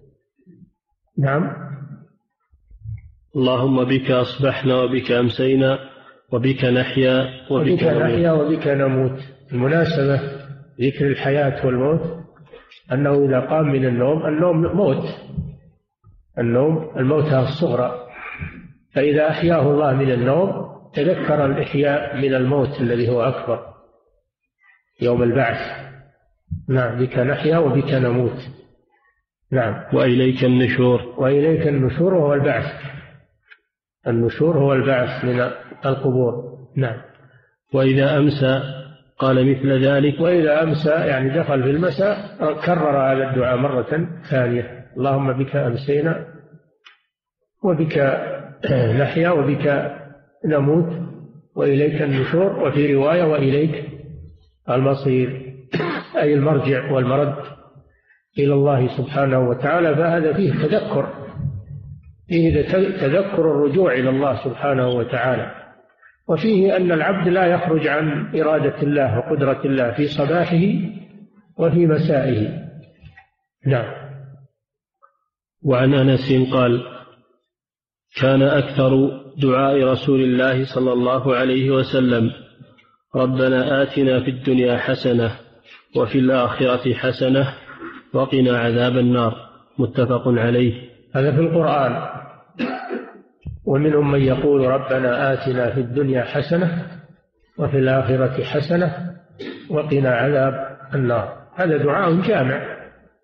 نعم. اللهم بك أصبحنا وبك أمسينا وبك نحيا وبك, وبك نحيا وبك نموت. المناسبة ذكر الحياة والموت أنه إذا قام من النوم، النوم موت، النوم الموتى الصغرى، فإذا أحياه الله من النوم تذكر الإحياء من الموت الذي هو أكبر يوم البعث. نعم. بك نحيا وبك نموت. نعم. وإليك النشور. وإليك النشور وهو البعث. النشور هو البعث من القبور. نعم. وإذا أمسى قال مثل ذلك. وإذا أمسى يعني دخل في المساء كرر هذا الدعاء مرة ثانية: اللهم بك أمسينا وبك نحيا وبك نموت وإليك النشور. وفي رواية: وإليك المصير، أي المرجع والمرد إلى الله سبحانه وتعالى. فهذا فيه تذكر، فيه تذكر الرجوع إلى الله سبحانه وتعالى، وفيه أن العبد لا يخرج عن إرادة الله وقدرة الله في صباحه وفي مسائه. نعم. وعن أنس قال: كان أكثر دعاء رسول الله صلى الله عليه وسلم: ربنا آتنا في الدنيا حسنة وفي الآخرة حسنة وقنا عذاب النار. متفق عليه. هذا في القرآن. ومنهم من يقول: ربنا آتنا في الدنيا حسنة وفي الآخرة حسنة وقنا عذاب النار. هذا دعاء جامع،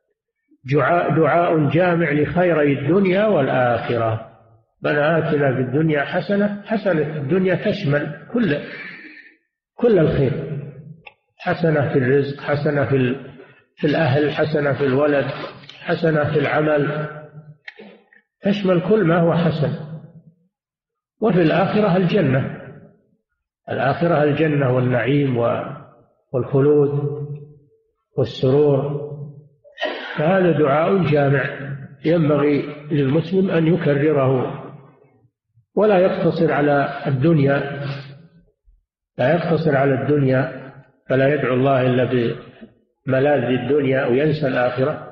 دعاء جامع لخيري الدنيا والآخرة. ربنا آتنا في الدنيا حسنة، حسنة الدنيا تشمل كل كل الخير، حسنة في الرزق، حسنة في في الأهل، حسنة في الولد، حسنة في العمل، تشمل كل ما هو حسن. وفي الآخرة الجنة، الآخرة الجنة والنعيم والخلود والسرور. فهذا دعاء جامع ينبغي للمسلم أن يكرره ولا يقتصر على الدنيا، لا يقتصر على الدنيا فلا يدعو الله إلا بملاذ الدنيا وينسى الآخرة،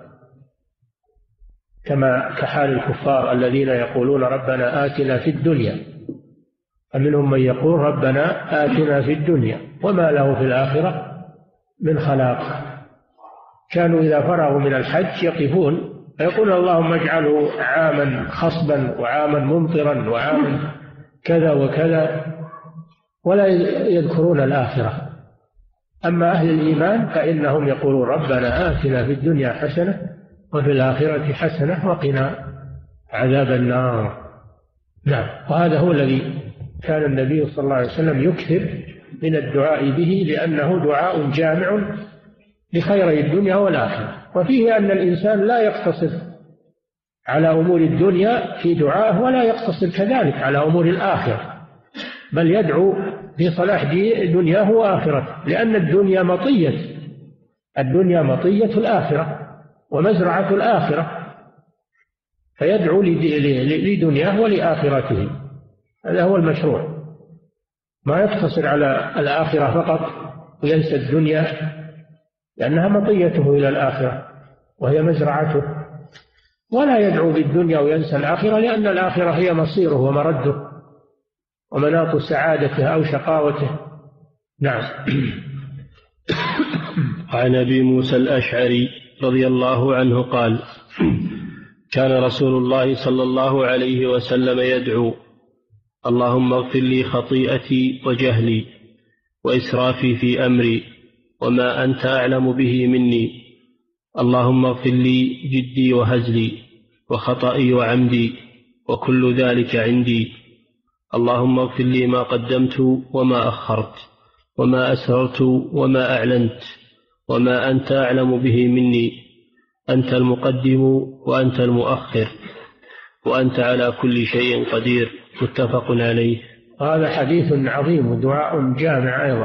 كما كحال الكفار الذين يقولون ربنا آتنا في الدنيا، ومنهم من يقول ربنا آتنا في الدنيا وما له في الآخرة من خلاق. كانوا إذا فرغوا من الحج يقفون فيقول اللهم اجعله عاما خصبا وعاما ممطرا وعاما كذا وكذا، ولا يذكرون الآخرة. أما أهل الإيمان فإنهم يقولون ربنا آتنا في الدنيا حسنة وفي الآخرة حسنة وقنا عذاب النار. نعم. وهذا هو الذي كان النبي صلى الله عليه وسلم يكثر من الدعاء به، لأنه دعاء جامع لخيري الدنيا والآخرة. وفيه أن الإنسان لا يقتصر على أمور الدنيا في دعائه، ولا يقتصر كذلك على أمور الآخرة، بل يدعو في صلاح دنياه وآخرته، لأن الدنيا مطية الدنيا مطية الآخرة ومزرعة الآخرة، فيدعو لدنياه ولآخرته. هذا هو المشروع، ما يقتصر على الآخرة فقط وينسى الدنيا، لأنها مطيته إلى الآخرة وهي مزرعته، ولا يدعو بالدنيا وينسى الآخرة، لأن الآخرة هي مصيره ومرده ومناط سعادته أو شقاوته. نعم. عن أبي موسى الأشعري رضي الله عنه قال: كان رسول الله صلى الله عليه وسلم يدعو: اللهم اغفر لي خطيئتي وجهلي وإسرافي في أمري وما أنت أعلم به مني، اللهم اغفر لي جدي وهزلي وخطئي وعمدي وكل ذلك عندي، اللهم اغفر لي ما قدمت وما أخرت وما أسررت وما أعلنت وما أنت أعلم به مني، أنت المقدم وأنت المؤخر وأنت على كل شيء قدير. متفق عليه. هذا حديث عظيم ودعاء جامع أيضا.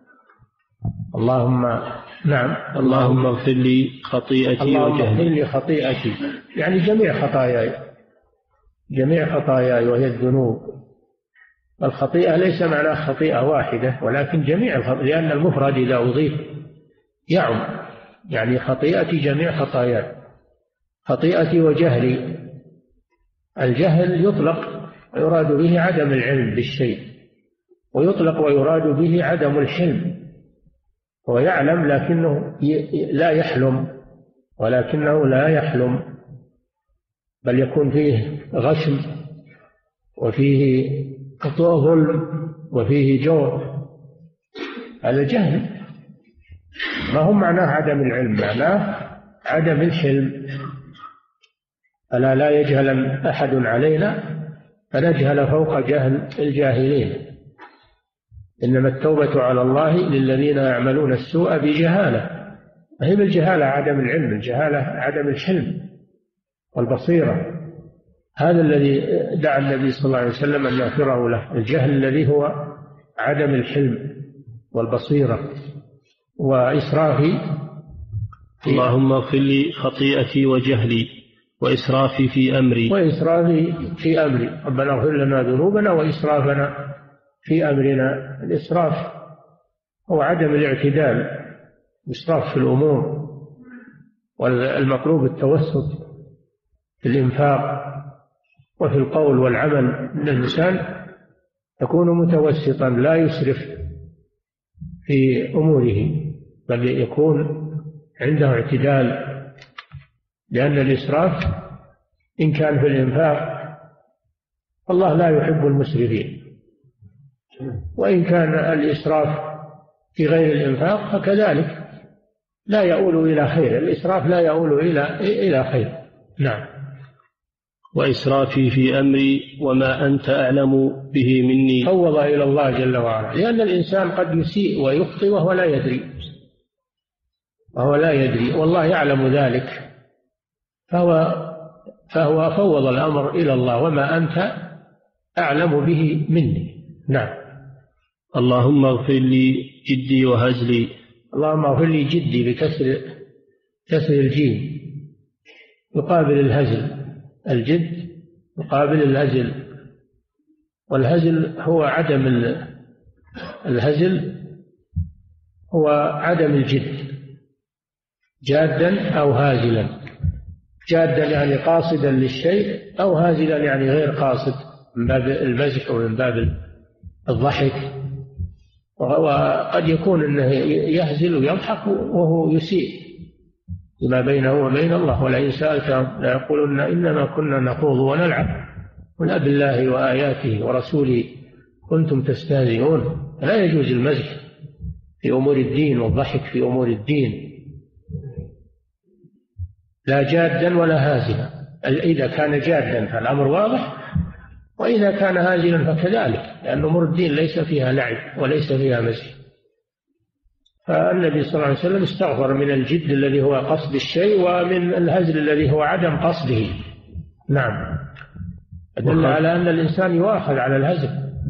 اللهم نعم اللهم اغفر لي خطيئتي وجهلي. اللهم اغفر لي خطيئتي، يعني جميع خطاياي جميع خطاياي وهي الذنوب. الخطيئة ليس معناه خطيئة واحدة، ولكن جميع الخطيئة، لأن المفرد إذا أضيف يعم، يعني خطيئتي جميع خطاياي. خطيئتي وجهلي، الجهل يطلق ويراد به عدم العلم بالشيء، ويطلق ويراد به عدم الحلم. هو يعلم لكنه لا يحلم، ولكنه لا يحلم، بل يكون فيه غشم وفيه ظلم وفيه جور. هذا جهل، ما هو معناه عدم العلم، معناه عدم الحلم. ألا لا يجهل أحد علينا فنجهل فوق جهل الجاهلين، إنما التوبة على الله للذين يعملون السوء بجهالة. هي بالجهالة عدم العلم، الجهالة عدم الحلم والبصيرة. هذا الذي دعا النبي صلى الله عليه وسلم أن يغفره له، الجهل الذي هو عدم الحلم والبصيرة وإسرافي. اللهم اغفر لي خطيئتي وجهلي وإسرافي في أمري وإسرافي في أمري ربنا اغفر لنا ذنوبنا وإسرافنا في أمرنا. الإسراف هو عدم الاعتدال، إسراف في الأمور، والمطلوب التوسط في الإنفاق وفي القول والعمل، أن الإنسان يكون متوسطا لا يسرف في أموره، بل يكون عنده اعتدال، لأن الإسراف إن كان في الإنفاق الله لا يحب المسرفين، وإن كان الإسراف في غير الإنفاق فكذلك لا يؤول إلى خير. الإسراف لا يؤول إلى إلى خير. نعم. وإسرافي في أمري وما أنت أعلم به مني، فوض إلى الله جل وعلا، لأن الإنسان قد يسيء ويخطئ وهو لا يدري وهو لا يدري والله يعلم ذلك، فهو فهو فوض الأمر إلى الله، وما أنت أعلم به مني. نعم. اللهم اغفر لي جدي وهزلي. اللهم اغفر لي جدي بكسر كسر الجيم، يقابل الهزل. الجد يقابل الهزل، والهزل هو عدم الهزل هو عدم الجد، جادا أو هازلا. جادا يعني قاصدا للشيء، أو هازلا يعني غير قاصد، من باب المزح ومن باب الضحك. وقد يكون أنه يهزل ويضحك وهو يسيء بما بينه وبين الله. ولئن سألتهم ليقولن إنما كنا نخوض ونلعب قل أبالله وآياته ورسوله كنتم تستهزئون. لا يجوز المزح في أمور الدين والضحك في أمور الدين، لا جادا ولا هازلا. إذا كان جادا فالأمر واضح، وإذا كان هازلا فكذلك، لأن أمور الدين ليس فيها لعب وليس فيها مزح. فالنبي صلى الله عليه وسلم استغفر من الجد الذي هو قصد الشيء ومن الهزل الذي هو عدم قصده. نعم، دل على أن الإنسان يؤاخذ على الهزل.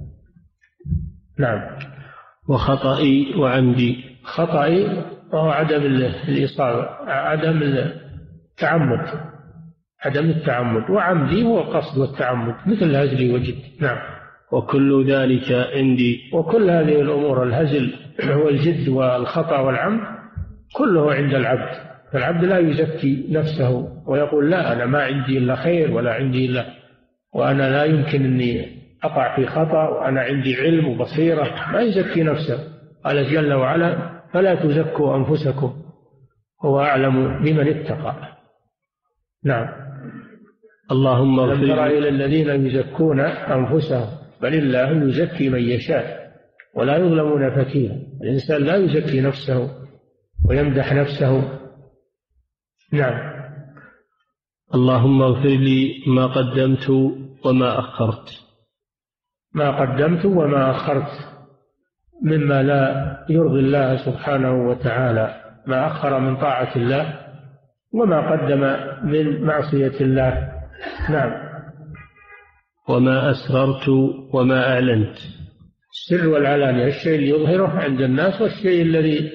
نعم. وخطئي وعمدي. خطئي وهو عدم الإصابة، عدم التعمد، عدم التعمد. وعمدي هو قصد والتعمد مثل الهزل وجد. نعم. وكل ذلك عندي. وكل هذه الأمور، الهزل والجد والخطأ والعمد، كله عند العبد. فالعبد لا يزكي نفسه ويقول لا أنا ما عندي إلا خير ولا عندي إلا، وأنا لا يمكن أني أقع في خطأ وأنا عندي علم وبصيرة. ما يزكي نفسه. قال جل وعلا فلا تزكوا أنفسكم هو أعلم بمن اتقى. نعم. اللهم اغفر لم تر إلى الذين يزكون أنفسهم بل الله يزكي من يشاء ولا يظلمون فتيلا. الإنسان لا يزكي نفسه ويمدح نفسه. نعم. اللهم اغفر لي ما قدمت وما أخرت. ما قدمت وما أخرت مما لا يرضي الله سبحانه وتعالى، ما أخر من طاعة الله وما قدم من معصية الله. نعم. وما أسررت وما أعلنت. السر والعلانية، الشيء اللي يظهره عند الناس والشيء الذي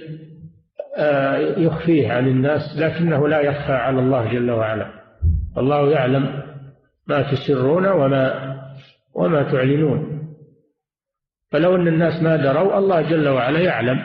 يخفيه عن الناس لكنه لا يخفى على الله جل وعلا. الله يعلم ما تسرون وما وما تعلنون. فلو أن الناس ما دروا الله جل وعلا يعلم،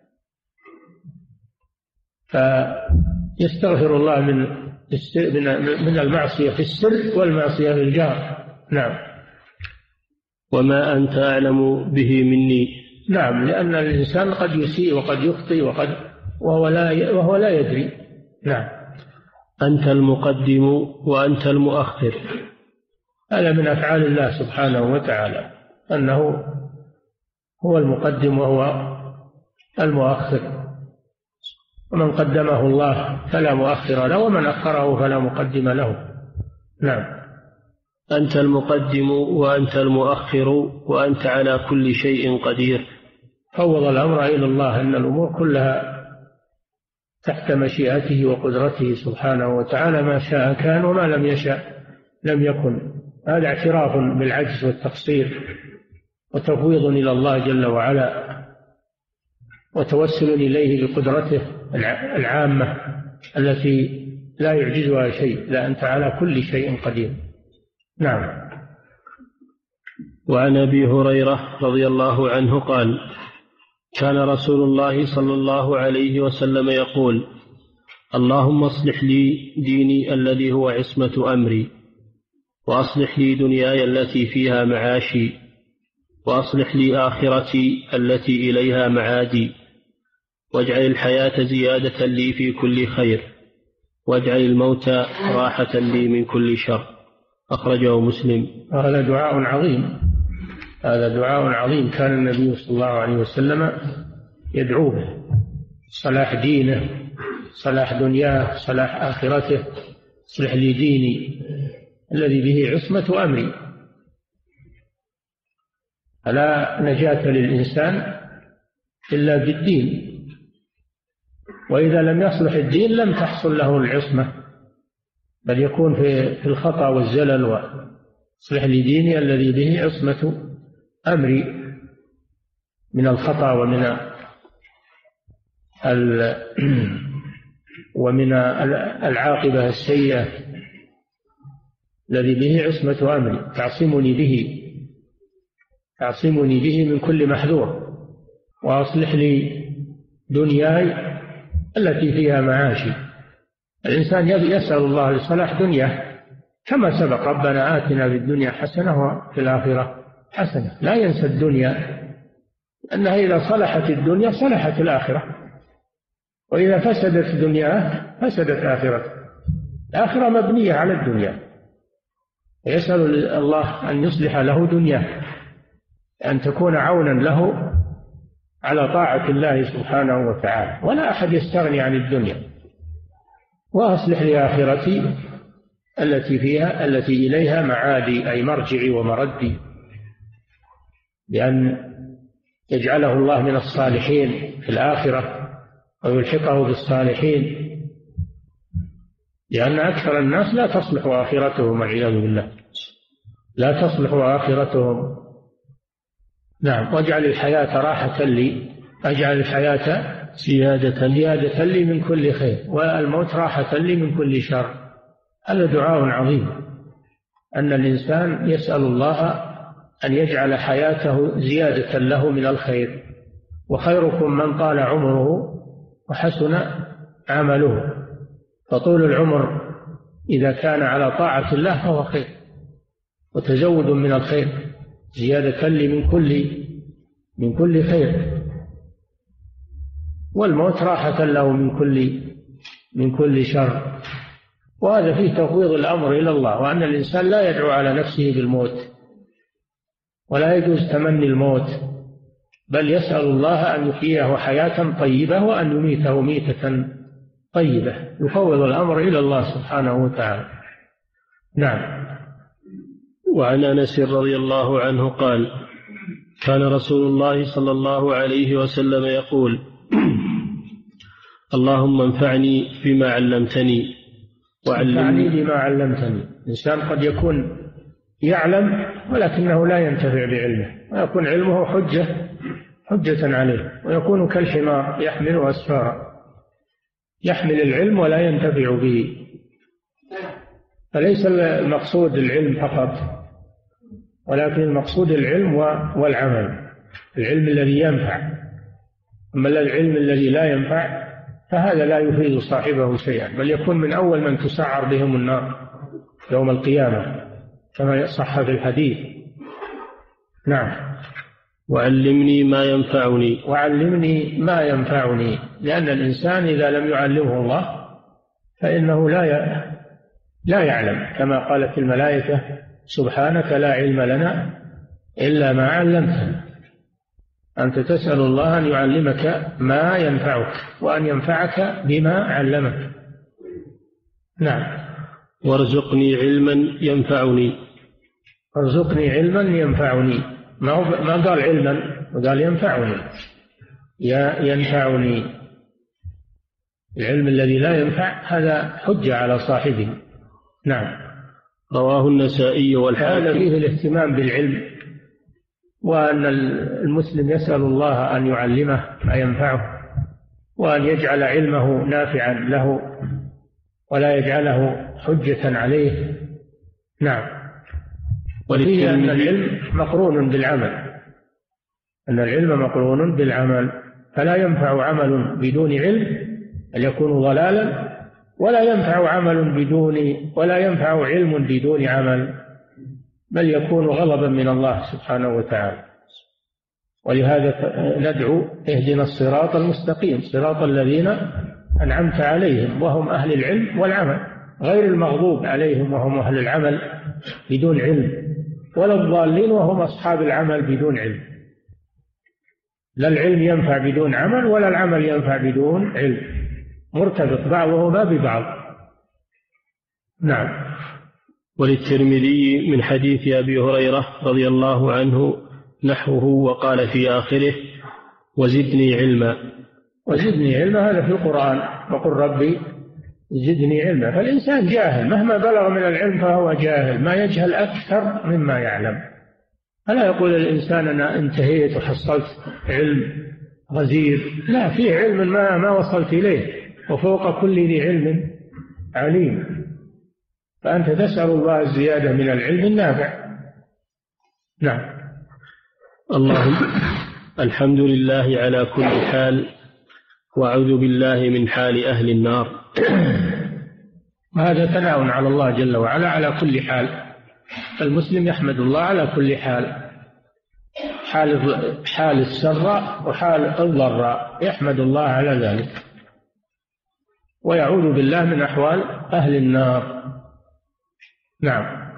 فيستغفر الله من من المعصية في السر والمعصية في الجهر. نعم. وما أنت أعلم به مني. نعم، لأن الإنسان قد يسيء وقد يخطئ وقد وهو لا وهو لا يدري. نعم. أنت المقدم وأنت المؤخر. هذا من أفعال الله سبحانه وتعالى، أنه هو المقدم وهو المؤخر، ومن قدمه الله فلا مؤخر له ومن أخره فلا مقدم له. نعم. أنت المقدم وأنت المؤخر وأنت على كل شيء قدير. فوض الأمر إلى الله، أن الأمور كلها تحت مشيئته وقدرته سبحانه وتعالى، ما شاء كان وما لم يشاء لم يكن. هذا اعتراف بالعجز والتقصير وتفويض إلى الله جل وعلا وتوسل إليه بقدرته العامة التي لا يعجزها شيء، لا أنت على كل شيء قدير. نعم. وعن أبي هريرة رضي الله عنه قال كان رسول الله صلى الله عليه وسلم يقول اللهم اصلح لي ديني الذي هو عصمة أمري، وأصلح لي دنياي التي فيها معاشي، وأصلح لي آخرتي التي إليها معادي، واجعل الحياة زيادة لي في كل خير، واجعل الموت راحة لي من كل شر. أخرجه مسلم. هذا دعاء عظيم، هذا دعاء عظيم كان النبي صلى الله عليه وسلم يدعو به: صلاح دينه، صلاح دنياه، صلاح آخرته. اصلح لي ديني الذي به عصمة أمري. فلا نجاة للإنسان إلا بالدين، وإذا لم يصلح الدين لم تحصل له العصمة، بل يكون في الخطأ والزلل. واصلح لي ديني الذي به عصمة أمري من الخطأ ومن ومن العاقبة السيئة، الذي به عصمة أمري، تعصمني به تعصمني به من كل محذور. وأصلح لي دنياي التي فيها معاشي. الإنسان يسأل الله لصلاح دنياه كما سبق: ربنا آتنا في الدنيا حسنة وفي الآخرة حسنة. لا ينسى الدنيا، أنها إذا صلحت الدنيا صلحت الآخرة. وإذا فسدت دنياه فسدت آخرته. الآخرة مبنية على الدنيا، يسأل الله أن يصلح له دنياه، أن تكون عونا له على طاعة الله سبحانه وتعالى، ولا أحد يستغني عن الدنيا. وأصلح لي آخرتي التي فيها التي إليها معادي، أي مرجعي ومردي، بأن يجعله الله من الصالحين في الآخرة ويلحقه بالصالحين، لأن أكثر الناس لا تصلح آخرتهم والعياذ بالله، لا تصلح آخرتهم. نعم. واجعل الحياة راحة لي، أجعل الحياة زيادة زيادة لي من كل خير، والموت راحة لي من كل شر. هذا دعاء عظيم، أن الإنسان يسأل الله أن يجعل حياته زيادة له من الخير. وخيركم من طال عمره وحسن عمله، فطول العمر إذا كان على طاعة الله فهو خير، وتزود من الخير زيادة لي من كل من كل خير، والموت راحة له من كل من كل شر. وهذا فيه تفويض الأمر إلى الله، وأن الإنسان لا يدعو على نفسه بالموت، ولا يجوز تمني الموت، بل يسأل الله أن يحييه حياة طيبة وأن يميته ميتة طيبة، يفوض الأمر إلى الله سبحانه وتعالى. نعم. وعن أنس رضي الله عنه قال: كان رسول الله صلى الله عليه وسلم يقول: اللهم انفعني بما علمتني وعلمني بما علمتني. الإنسان قد يكون يعلم ولكنه لا ينتفع بعلمه، ويكون علمه حجة حجة عليه، ويكون كالحمار يحمل أسفارا، يحمل العلم ولا ينتفع به. فليس المقصود العلم فقط، ولكن المقصود العلم والعمل، العلم الذي ينفع. أما العلم الذي لا ينفع فهذا لا يفيد صاحبه شيئا، بل يكون من أول من تسعر بهم النار يوم القيامة كما صح في الحديث. نعم. وعلمني ما ينفعني وعلمني ما ينفعني، لأن الإنسان إذا لم يعلمه الله فإنه لا لا يعلم، كما قالت الملائكة: سبحانك لا علم لنا إلا ما علمتنا. أنت تسأل الله أن يعلمك ما ينفعك، وأن ينفعك بما علمك. نعم. وارزقني علما ينفعني. ارزقني علما ينفعني، ما هو ما قال علما، وقال ينفعني. يا ينفعني، العلم الذي لا ينفع هذا حجة على صاحبه. نعم. رواه النسائي والحاكم. هذا فيه الاهتمام بالعلم، وأن المسلم يسأل الله أن يعلمه ما ينفعه، وأن يجعل علمه نافعا له ولا يجعله حجة عليه. نعم. وفيه أن العلم مقرون بالعمل، أن العلم مقرون بالعمل، فلا ينفع عمل بدون علم أن يكون ضلالا، ولا ينفع عمل بدون ولا ينفع علم بدون عمل، بل يكون غضبا من الله سبحانه وتعالى. ولهذا ندعو: اهدنا الصراط المستقيم، صراط الذين أنعمت عليهم وهم أهل العلم والعمل، غير المغضوب عليهم وهم أهل العمل بدون علم، ولا الضالين وهم أصحاب العمل بدون علم. لا العلم ينفع بدون عمل، ولا العمل ينفع بدون علم، مرتبط بعضهما ببعض. نعم. وللترمذي من حديث أبي هريرة رضي الله عنه نحوه، وقال في آخره: وزدني علما. وزدني علما هذا في القرآن: وقل ربي زدني علما. فالإنسان جاهل، مهما بلغ من العلم فهو جاهل، ما يجهل أكثر مما يعلم. فلا يقول الإنسان أنا انتهيت وحصلت علم غزير، لا، فيه علم ما, ما وصلت إليه، وفوق كل ذي علم عليم. فأنت تسأل الله الزيادة من العلم النافع. نعم. اللهم الحمد لله على كل حال، وأعوذ بالله من حال أهل النار. وهذا ثناء على الله جل وعلا على كل حال. المسلم يحمد الله على كل حال، حال حال السراء وحال الضراء، يحمد الله على ذلك. ويعوذ بالله من أحوال أهل النار. نعم.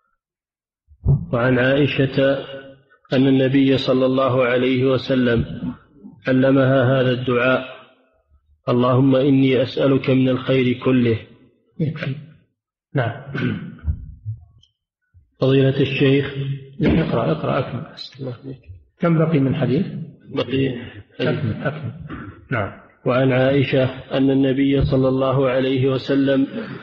وعن عائشة أن النبي صلى الله عليه وسلم علمها هذا الدعاء: اللهم إني أسألك من الخير كله. نعم. فضيلة الشيخ، اقرأ اقرأ أكمل. كم بقي من حديث؟ بقي أكمل أكمل. نعم. وعن عائشة أن النبي صلى الله عليه وسلم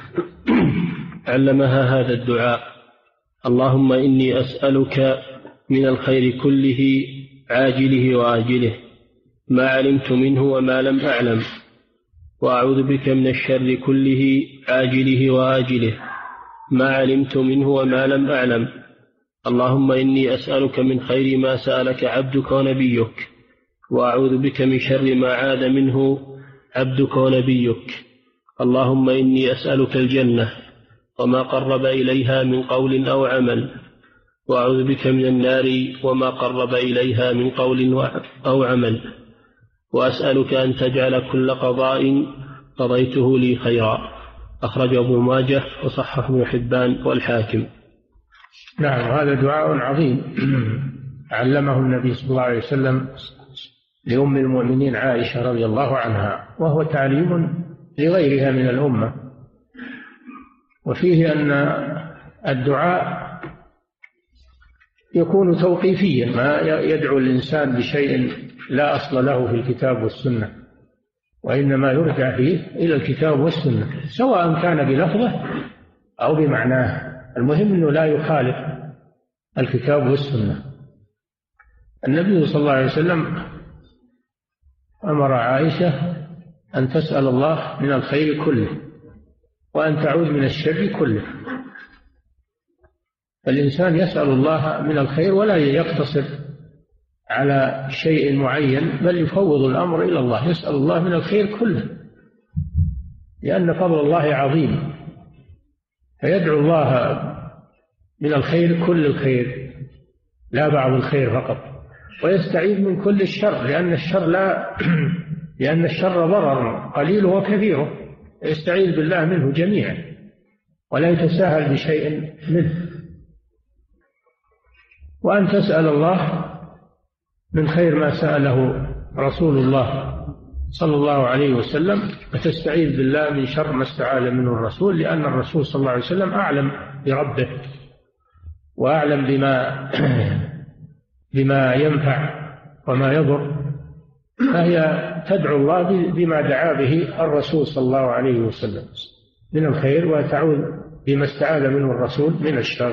علمها هذا الدعاء: اللهم إني أسألك من الخير كله عاجله وآجله ما علمت منه وما لم أعلم، وأعوذ بك من الشر كله عاجله وآجله ما علمت منه وما لم أعلم. اللهم إني أسألك من خير ما سألك عبدك ونبيك، وأعوذ بك من شر ما عاد منه عبدك ونبيك. اللهم إني أسألك الجنة وما قرب إليها من قول أو عمل، وأعوذ بك من النار وما قرب إليها من قول أو عمل، وأسألك أن تجعل كل قضاء قضيته لي خيرا. أخرجه ابن ماجه وصححه ابن حبان والحاكم. نعم. هذا دعاء عظيم علمه النبي صلى الله عليه وسلم لأم المؤمنين عائشة رضي الله عنها، وهو تعليم لغيرها من الأمة. وفيه أن الدعاء يكون توقيفيا، ما يدعو الإنسان بشيء لا أصل له في الكتاب والسنة، وإنما يرجع فيه إلى الكتاب والسنة، سواء كان بلفظه أو بمعناه، المهم أنه لا يخالف الكتاب والسنة. النبي صلى الله عليه وسلم أمر عائشة أن تسأل الله من الخير كله وأن تعوذ من الشر كله. فالإنسان يسأل الله من الخير ولا يقتصر على شيء معين، بل يفوض الأمر إلى الله، يسأل الله من الخير كله، لأن فضل الله عظيم، فيدعو الله من الخير كل الخير لا بعض الخير فقط، ويستعيذ من كل الشر، لأن الشر لا لأن الشر ضرر قليله وكثيره، يستعيذ بالله منه جميعا ولا يتساهل بشيء منه. وأن تسأل الله من خير ما سأله رسول الله صلى الله عليه وسلم، وتستعيذ بالله من شر ما استعاذ منه الرسول، لأن الرسول صلى الله عليه وسلم أعلم بربه وأعلم بما بما ينفع وما يضر، فهي تدعو الله بما دعا به الرسول صلى الله عليه وسلم من الخير، وتعوذ بما استعاذ منه الرسول من الشر.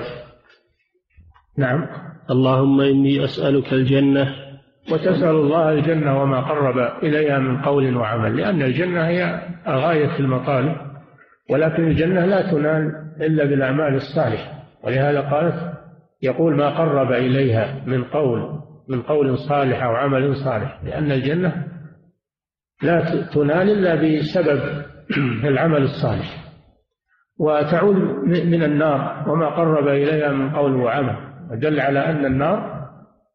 نعم. اللهم إني أسألك الجنة، وتسأل الله الجنة وما قرب إليها من قول وعمل، لأن الجنة هي غاية المطالب، ولكن الجنة لا تنال إلا بالأعمال الصالحة، ولهذا قالت يقول ما قرب إليها من قول من قول صالح أو عمل صالح، لأن الجنة لا تنال إلا بسبب العمل الصالح. وتعود من النار وما قرب إليها من قول وعمل، ودل على أن النار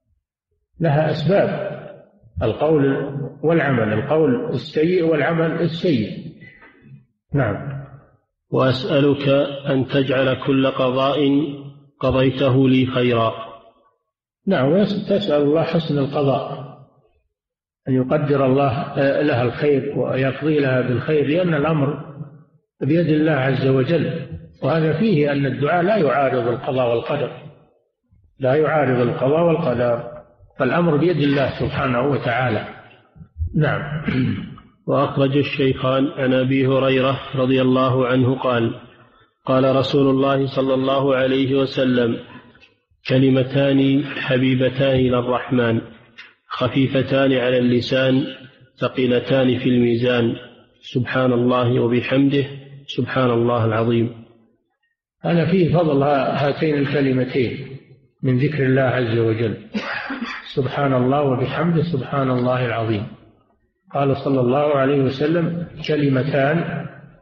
لها أسباب، القول والعمل، القول السيء والعمل السيء. نعم. وأسألك أن تجعل كل قضاء قضيته لي خيرا. نعم. تسأل الله حسن القضاء، أن يقدر الله لها الخير ويقضي لها بالخير، لأن الأمر بيد الله عز وجل. وهذا فيه أن الدعاء لا يعارض القضاء والقدر، لا يعارض القضاء والقدر، فالأمر بيد الله سبحانه وتعالى. نعم. وأخرج الشيخان عن أبي هريرة رضي الله عنه قال: قال رسول الله صلى الله عليه وسلم: كلمتان حبيبتان إلى الرحمن خفيفتان على اللسان ثقيلتان في الميزان، سبحان الله وبحمده سبحان الله العظيم. هذا فيه فضل هاتين الكلمتين من ذكر الله عز وجل، سبحان الله وبحمده سبحان الله العظيم. قال صلى الله عليه وسلم: كلمتان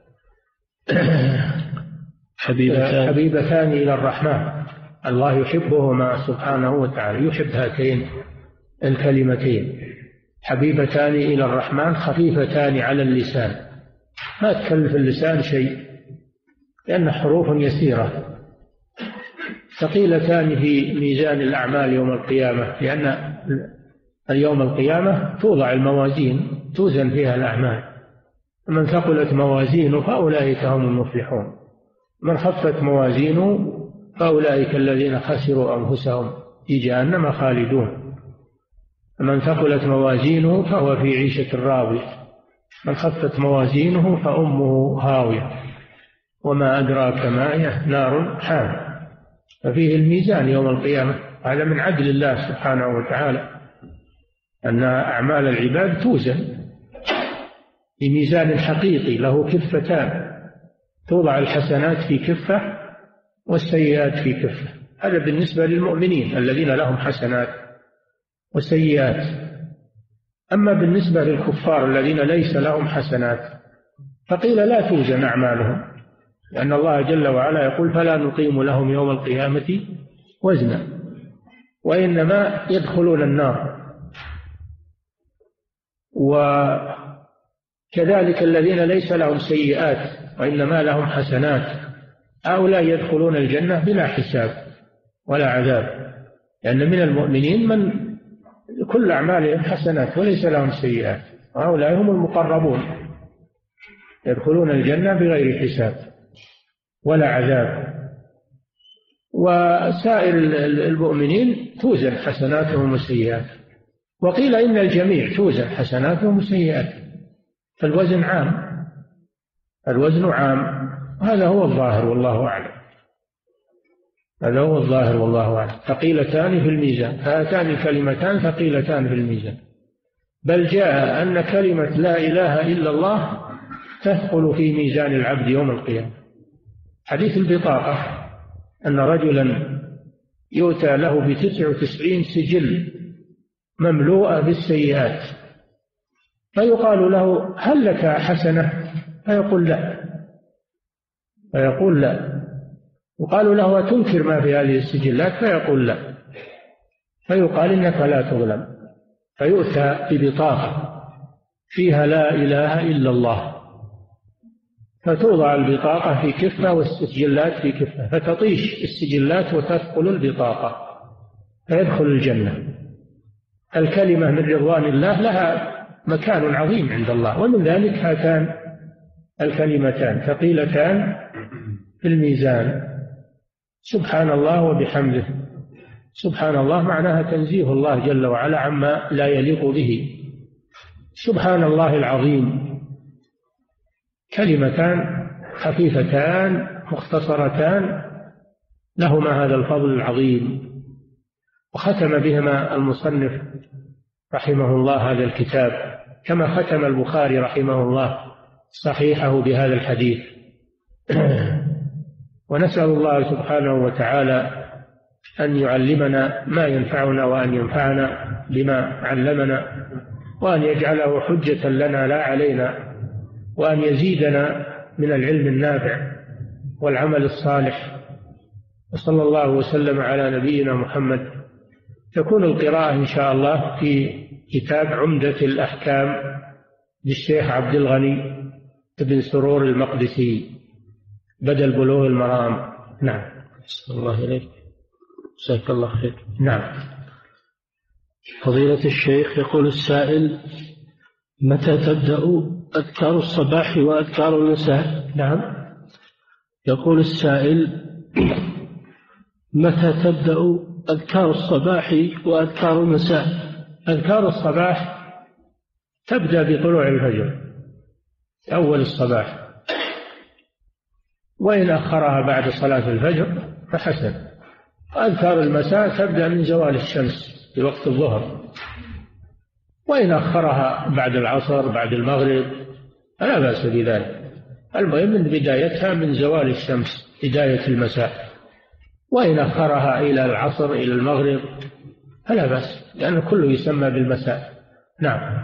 حبيبتان, حبيبتان إلى الرحمن، الله يحبهما سبحانه وتعالى، يحب هاتين الكلمتين، حبيبتان إلى الرحمن خفيفتان على اللسان ما تكلف اللسان شيء، لأن حروف يسيرة ثقيلتان في ميزان الأعمال يوم القيامة، لأن اليوم القيامة توضع الموازين توزن فيها الأعمال، من ثقلت موازينه فأولئك هم المفلحون، من خفت موازينه فأولئك الذين خسروا أنفسهم في جهنم خالدون، من ثقلت موازينه فهو في عيشة راضية، من خفت موازينه فأمه هاوية، وما أدراك ما هي نار حامية. ففيه الميزان يوم القيامة، هذا من عدل الله سبحانه وتعالى أن أعمال العباد توزن بميزان حقيقي له كفتان، توضع الحسنات في كفة والسيئات في كفة. هذا بالنسبة للمؤمنين الذين لهم حسنات وسيئات. أما بالنسبة للكفار الذين ليس لهم حسنات فقيل لا توزن أعمالهم، لأن الله جل وعلا يقول فلا نقيم لهم يوم القيامة وزنا، وإنما يدخلون النار. وكذلك الذين ليس لهم سيئات وإنما لهم حسنات هؤلاء يدخلون الجنة بلا حساب ولا عذاب، لأن من المؤمنين من كل أعمالهم حسنات وليس لهم سيئات، وهؤلاء هم المقربون يدخلون الجنة بغير حساب ولا عذاب. وسائر المؤمنين توزن حسناتهم وسيئات، وقيل إن الجميع توزن حسناتهم وسيئات، فالوزن عام، الوزن عام، هذا هو الظاهر والله أعلم، هذا هو الظاهر والله أعلم. ثقيلتان في الميزان، هاتان الكلمتان ثقيلتان في الميزان، بل جاء أن كلمة لا إله إلا الله تثقل في ميزان العبد يوم القيامة. حديث البطاقة أن رجلا يؤتى له بتسع وتسعين سجل مملوءة بالسيئات، فيقال له هل لك حسنة؟ فيقول لا، فيقول لا. وقالوا له أتنكر ما في هذه السجلات؟ فيقول لا. فيقال إنك لا تظلم، فيؤتى ببطاقة فيها لا إله إلا الله، فتوضع البطاقة في كفة والسجلات في كفة، فتطيش السجلات وتثقل البطاقة فيدخل الجنة. الكلمة من رضوان الله لها مكان عظيم عند الله، ومن ذلك هاتان الكلمتان ثقيلتان في الميزان. سبحان الله وبحمده، سبحان الله معناها تنزيه الله جل وعلا عما لا يليق به، سبحان الله العظيم، كلمتان خفيفتان مختصرتان لهما هذا الفضل العظيم. وختم بهما المصنف رحمه الله هذا الكتاب كما ختم البخاري رحمه الله صحيحه بهذا الحديث. ونسأل الله سبحانه وتعالى أن يعلمنا ما ينفعنا وأن ينفعنا بما علمنا، وأن يجعله حجة لنا لا علينا، وأن يزيدنا من العلم النافع والعمل الصالح. وصلى الله وسلم على نبينا محمد. تكون القراءة إن شاء الله في كتاب عمدة الأحكام للشيخ عبد الغني بن سرور المقدسي بدل بلوغ المرام. نعم. صلى الله عليك، جزاك الله خير. نعم. فضيلة الشيخ، يقول السائل: متى تبدأ أذكار الصباح وأذكار المساء؟ نعم. يقول السائل: متى تبدأ أذكار الصباح وأذكار المساء؟ أذكار الصباح تبدأ بطلوع الفجر أول الصباح، وإن أخرها بعد صلاة الفجر فحسن. وأذكار المساء تبدأ من زوال الشمس في وقت الظهر، وإن أخرها بعد العصر بعد المغرب فلا بأس بذلك. المهم من بدايتها من زوال الشمس بداية المساء، وإن أخرها إلى العصر إلى المغرب فلا بأس، لأن كله يسمى بالمساء. نعم.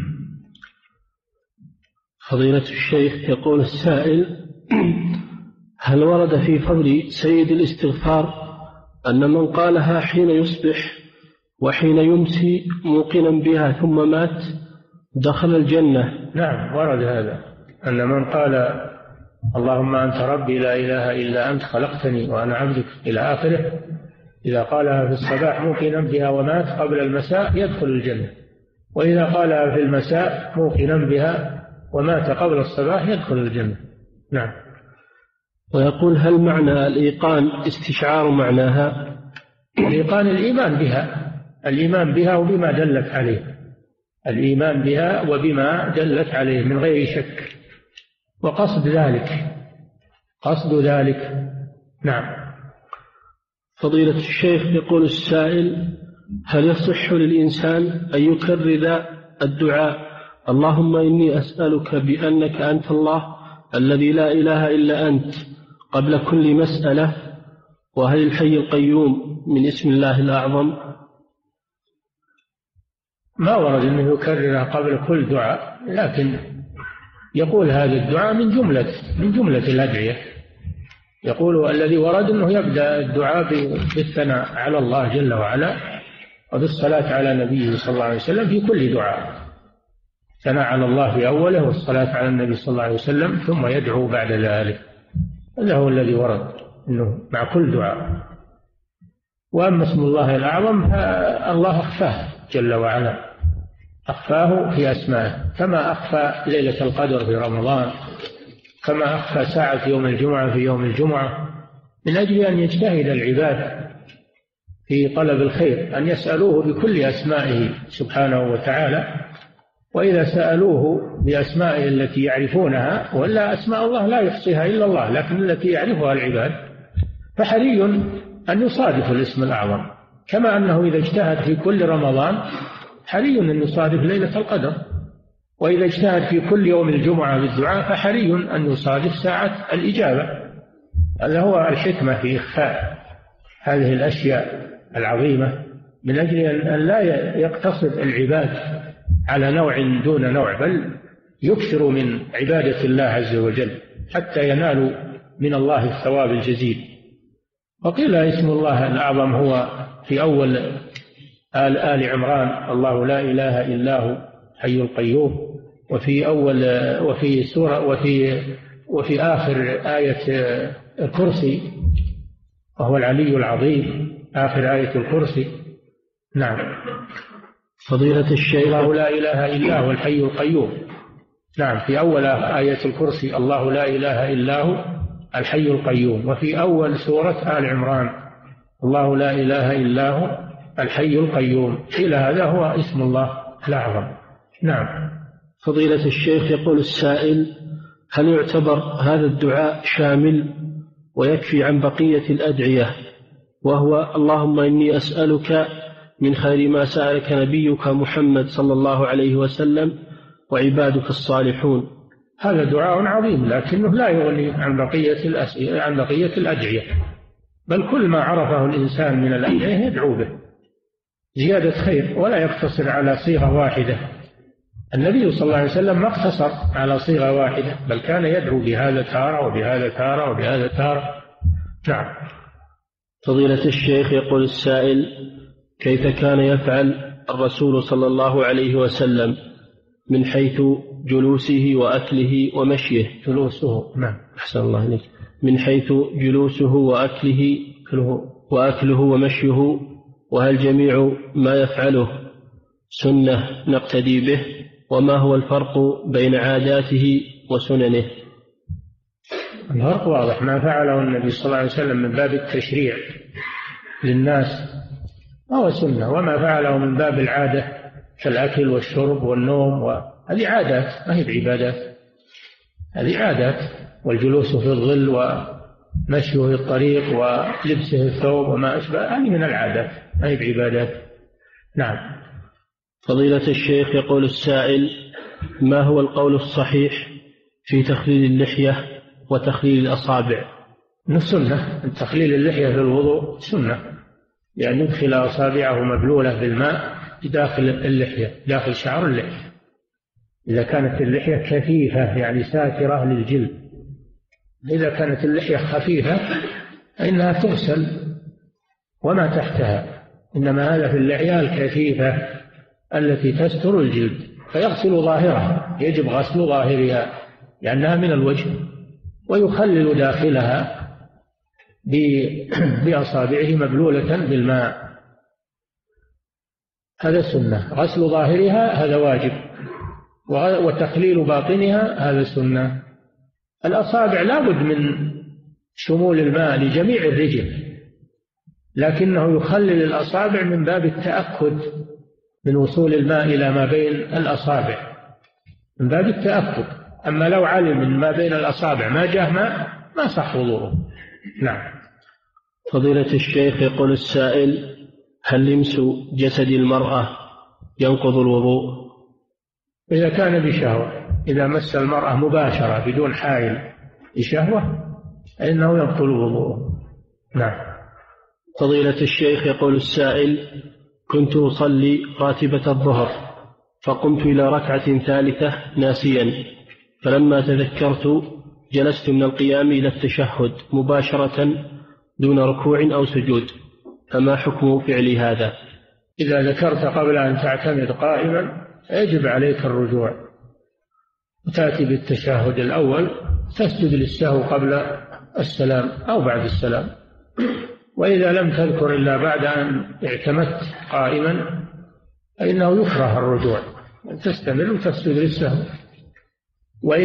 فضيلة الشيخ، يقول السائل: هل ورد في فضل سيد الاستغفار أن من قالها حين يصبح وحين يمسي موقنا بها ثم مات دخل الجنة؟ نعم ورد هذا، أن من قال اللهم أنت ربي لا إله إلا أنت خلقتني وأنا عبدك إلى آخره، إذا قالها في الصباح موقنا بها ومات قبل المساء يدخل الجنة، وإذا قالها في المساء موقنا بها ومات قبل الصباح يدخل الجنة. نعم. ويقول هل معنى الإيقان استشعار معناها؟ الإيقان الإيمان بها، الإيمان بها وبما دلت عليه، الإيمان بها وبما دلت عليه من غير شك، وقصد ذلك، قصد ذلك. نعم. فضيلة الشيخ يقول السائل هل يصح للإنسان أن يكرر الدعاء اللهم إني أسألك بأنك أنت الله الذي لا إله إلا أنت قبل كل مسألة، وهل الحي القيوم من اسم الله الأعظم؟ ما ورد أنه يكررها قبل كل دعاء، لكن يقول هذا الدعاء من جملة من جملة الأدعية. يقول الذي ورد أنه يبدأ الدعاء بالثناء على الله جل وعلا وبالصلاة على نبيه صلى الله عليه وسلم في كل دعاء، ثناء على الله في أوله والصلاة على النبي صلى الله عليه وسلم ثم يدعو بعد ذلك. هذا هو الذي ورد أنه مع كل دعاء. وأما اسم الله الأعظم الله أخفاه جل وعلا، أخفاه في أسمائه، كما أخفى ليلة القدر في رمضان، كما أخفى ساعة يوم الجمعة في يوم الجمعة، من أجل أن يجتهد العباد في طلب الخير، أن يسألوه بكل أسمائه سبحانه وتعالى. وإذا سألوه بأسمائه التي يعرفونها، ولا أسماء الله لا يحصيها إلا الله لكن التي يعرفها العباد، فحري أن يصادف الاسم الأعظم، كما أنه إذا اجتهد في كل رمضان حري أن يصادف ليلة القدر، وإذا اجتهد في كل يوم الجمعة بالدعاء فحري أن يصادف ساعة الإجابة. هذا هو الحكمة في إخفاء هذه الأشياء العظيمة، من أجل أن لا يقتصر العباد على نوع دون نوع، بل يكثروا من عبادة الله عز وجل حتى ينالوا من الله الثواب الجزيل. وقيل اسم الله الأعظم هو في أول آل, آل عمران الله لا إله إلا هو حي القيوم، وفي أول وفي سورة وفي وفي آخر آية الكرسي وهو العلي العظيم، آخر آية الكرسي. نعم. فضيلة الشيخ الله لا إله إلا هو الحي القيوم. نعم. في أول آية الكرسي الله لا إله إلا هو الحي القيوم، وفي أول سورة آل عمران الله لا إله إلا هو الحي القيوم. إلى هذا هو اسم الله الأعظم. نعم. فضيلة الشيخ يقول السائل هل يعتبر هذا الدعاء شامل ويكفي عن بقية الأدعية، وهو اللهم إني أسألك من خير ما سألك نبيك محمد صلى الله عليه وسلم وعبادك الصالحون؟ هذا دعاء عظيم، لكنه لا يغني عن بقية الأسئلة عن بقية الأدعية، بل كل ما عرفه الإنسان من الأدعية يدعو به زيادة خير، ولا يقتصر على صيغة واحدة. النبي صلى الله عليه وسلم ما اقتصر على صيغة واحدة، بل كان يدعو بهذا تارة وبهذا تارة وبهذا تارة. نعم. فضيلة الشيخ يقول السائل كيف كان يفعل الرسول صلى الله عليه وسلم من حيث جلوسه وأكله ومشيه؟ جلوسه. نعم. أحسن الله عليك. من حيث جلوسه وأكله وأكله ومشيه، وهل جميع ما يفعله سنة نقتدي به، وما هو الفرق بين عاداته وسننه؟ الفرق واضح، ما فعله النبي صلى الله عليه وسلم من باب التشريع للناس هو سنة، وما فعله من باب العادة كالأكل والشرب والنوم، وهذه عادات ما هي بعبادات، هذه عادات. والجلوس في الظل ومشيه في الطريق ولبسه الثوب وما أشبه هذه من العادات ما هي بعبادات. نعم. فضيلة الشيخ يقول السائل ما هو القول الصحيح في تخليل اللحية وتخليل الأصابع؟ من السنة تخليل اللحية في الوضوء سنة، يعني يدخل أصابعه مبلولة بالماء داخل اللحية، داخل شعر اللحية، إذا كانت اللحية كثيفة يعني ساترة للجلد. إذا كانت اللحية خفيفة فإنها تغسل وما تحتها، إنما هذا في اللحية الكثيفة التي تستر الجلد فيغسل ظاهرها، يجب غسل ظاهرها لأنها من الوجه، ويخلل داخلها بأصابعه مبلولة بالماء، هذا سنة. غسل ظاهرها هذا واجب، وتخليل باطنها هذا سنة. الأصابع لابد من شمول الماء لجميع الرجل، لكنه يخلل الأصابع من باب التأكد من وصول الماء إلى ما بين الأصابع، من باب التأكد. أما لو علم من ما بين الأصابع ما جاء ماء ما صح وضوءه. نعم. فضيلة الشيخ، يقول السائل: هل لمس جسد المرأة ينقض الوضوء؟ إذا كان بشهوة، إذا مس المرأة مباشرة بدون حائل بشهوة فإنه يبطل وضوءه. نعم. فضيلة الشيخ، يقول السائل: كنت أصلي راتبة الظهر فقمت إلى ركعة ثالثة ناسيا، فلما تذكرت جلست من القيام إلى التشهد مباشرة دون ركوع أو سجود، فما حكم فعلي هذا؟ إذا ذكرت قبل أن تعتمد قائما يجب عليك الرجوع، وتأتي بالتشهد الأول، تسجد للسهو قبل السلام أو بعد السلام. وإذا لم تذكر إلا بعد أن اعتمدت قائما فإنه يكره الرجوع، تستمر وتسجد للسهو.